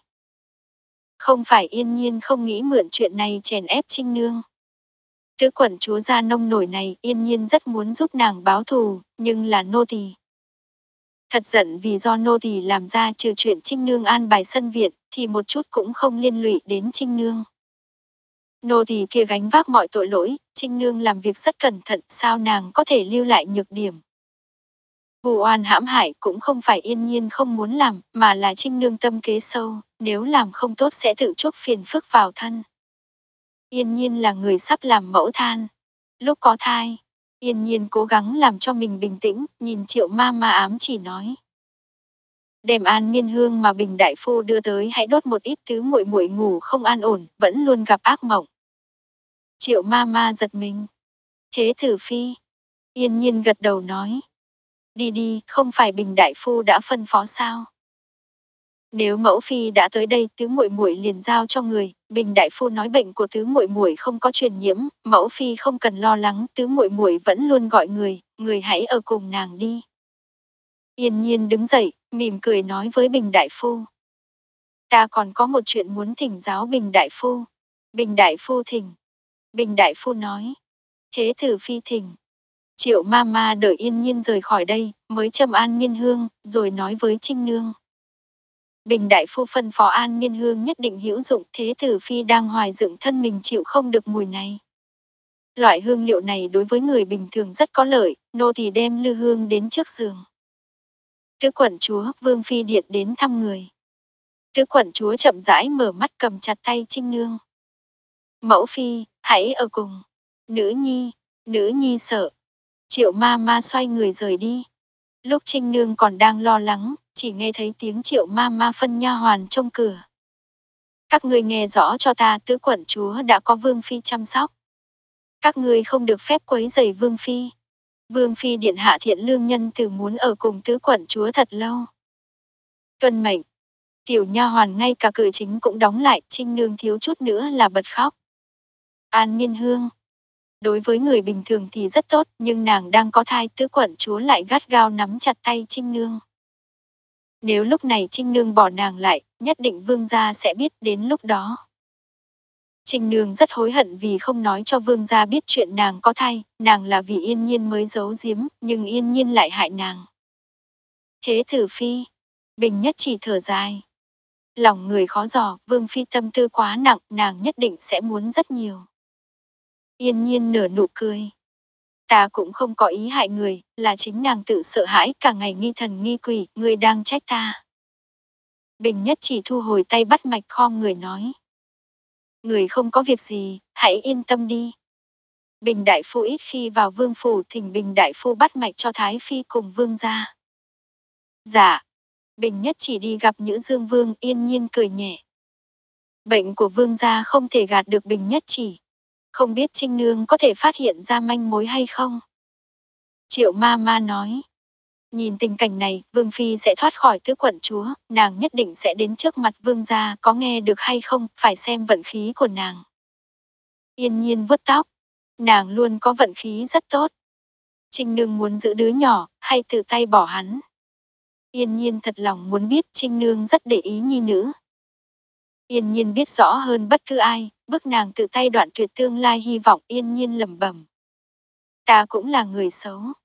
Không phải Yên Nhiên không nghĩ mượn chuyện này chèn ép Trinh Nương. Tứ quận chúa gia nông nổi này, Yên Nhiên rất muốn giúp nàng báo thù, nhưng là nô tỳ. Thật giận vì do nô tỳ làm ra, trừ chuyện Trinh Nương an bài sân viện, thì một chút cũng không liên lụy đến Trinh Nương. Nô tỳ kia gánh vác mọi tội lỗi, Trinh Nương làm việc rất cẩn thận, sao nàng có thể lưu lại nhược điểm. Vụ oan hãm hại cũng không phải Yên Nhiên không muốn làm, mà là Trinh Nương tâm kế sâu, nếu làm không tốt sẽ tự chuốc phiền phức vào thân. Yên Nhiên là người sắp làm mẫu than. Lúc có thai, Yên Nhiên cố gắng làm cho mình bình tĩnh, nhìn Triệu Ma Ma ám chỉ nói. Đem an miên hương mà Bình đại phu đưa tới hãy đốt một ít, tứ muội muội ngủ không an ổn, vẫn luôn gặp ác mộng. Triệu Ma Ma giật mình. Thế thử phi. Yên Nhiên gật đầu nói. Đi đi, không phải Bình đại phu đã phân phó sao? Nếu mẫu phi đã tới đây, tứ muội muội liền giao cho người, Bình đại phu nói bệnh của tứ muội muội không có truyền nhiễm, mẫu phi không cần lo lắng, tứ muội muội vẫn luôn gọi người, người hãy ở cùng nàng đi. Yên Nhiên đứng dậy, mỉm cười nói với Bình đại phu. Ta còn có một chuyện muốn thỉnh giáo Bình đại phu. Bình đại phu thỉnh. Bình đại phu nói. Thế thử phi thỉnh. Triệu Ma Ma đợi Yên Nhiên rời khỏi đây, mới châm an miên hương, rồi nói với Trinh Nương. Bình đại phu phân phó an miên hương nhất định hữu dụng, thế tử phi đang hoài dựng thân mình chịu không được mùi này. Loại hương liệu này đối với người bình thường rất có lợi, nô thì đem lư hương đến trước giường. Tứ quận chúa, Vương phi điện đến thăm người. Tứ quận chúa chậm rãi mở mắt cầm chặt tay Trinh Nương. Mẫu phi, hãy ở cùng. Nữ nhi, nữ nhi sợ. Triệu Ma Ma xoay người rời đi. Lúc Trinh Nương còn đang lo lắng, chỉ nghe thấy tiếng Triệu ma ma phân nha hoàn trông cửa. Các ngươi nghe rõ cho ta, tứ quận chúa đã có Vương Phi chăm sóc. Các ngươi không được phép quấy rầy Vương Phi. Vương Phi điện hạ thiện lương nhân từ muốn ở cùng tứ quận chúa thật lâu. Tuân mệnh. Tiểu nha hoàn ngay cả cửa chính cũng đóng lại, Trinh Nương thiếu chút nữa là bật khóc. An Miên Hương. Đối với người bình thường thì rất tốt, nhưng nàng đang có thai, tứ quận chúa lại gắt gao nắm chặt tay Trinh Nương. Nếu lúc này Trinh Nương bỏ nàng lại, nhất định Vương gia sẽ biết, đến lúc đó. Trinh Nương rất hối hận vì không nói cho Vương gia biết chuyện nàng có thai, nàng là vì Yên Nhiên mới giấu giếm, nhưng Yên Nhiên lại hại nàng. Thế Tử Phi. Bình Nhất Chỉ thở dài. Lòng người khó dò, Vương Phi tâm tư quá nặng, nàng nhất định sẽ muốn rất nhiều. Yên Nhiên nở nụ cười. Ta cũng không có ý hại người, là chính nàng tự sợ hãi, cả ngày nghi thần nghi quỷ, người đang trách ta. Bình Nhất Chỉ thu hồi tay bắt mạch, khom người nói. Người không có việc gì, hãy yên tâm đi. Bình Đại Phu ít khi vào vương phủ, thỉnh Bình Đại Phu bắt mạch cho Thái Phi cùng Vương gia. Dạ. Bình Nhất Chỉ đi gặp Nhữ Dương Vương, Yên Nhiên cười nhẹ. Bệnh của Vương gia không thể gạt được Bình Nhất Chỉ. Không biết Trinh Nương có thể phát hiện ra manh mối hay không? Triệu ma ma nói. Nhìn tình cảnh này, Vương Phi sẽ thoát khỏi tứ quận chúa, nàng nhất định sẽ đến trước mặt Vương gia, có nghe được hay không, phải xem vận khí của nàng. Yên Nhiên vuốt tóc. Nàng luôn có vận khí rất tốt. Trinh Nương muốn giữ đứa nhỏ, hay tự tay bỏ hắn? Yên Nhiên thật lòng muốn biết, Trinh Nương rất để ý nhi nữ. Yên Nhiên biết rõ hơn bất cứ ai, bức nàng tự tay đoạn tuyệt tương lai hy vọng. Yên Nhiên lẩm bẩm. Ta cũng là người xấu.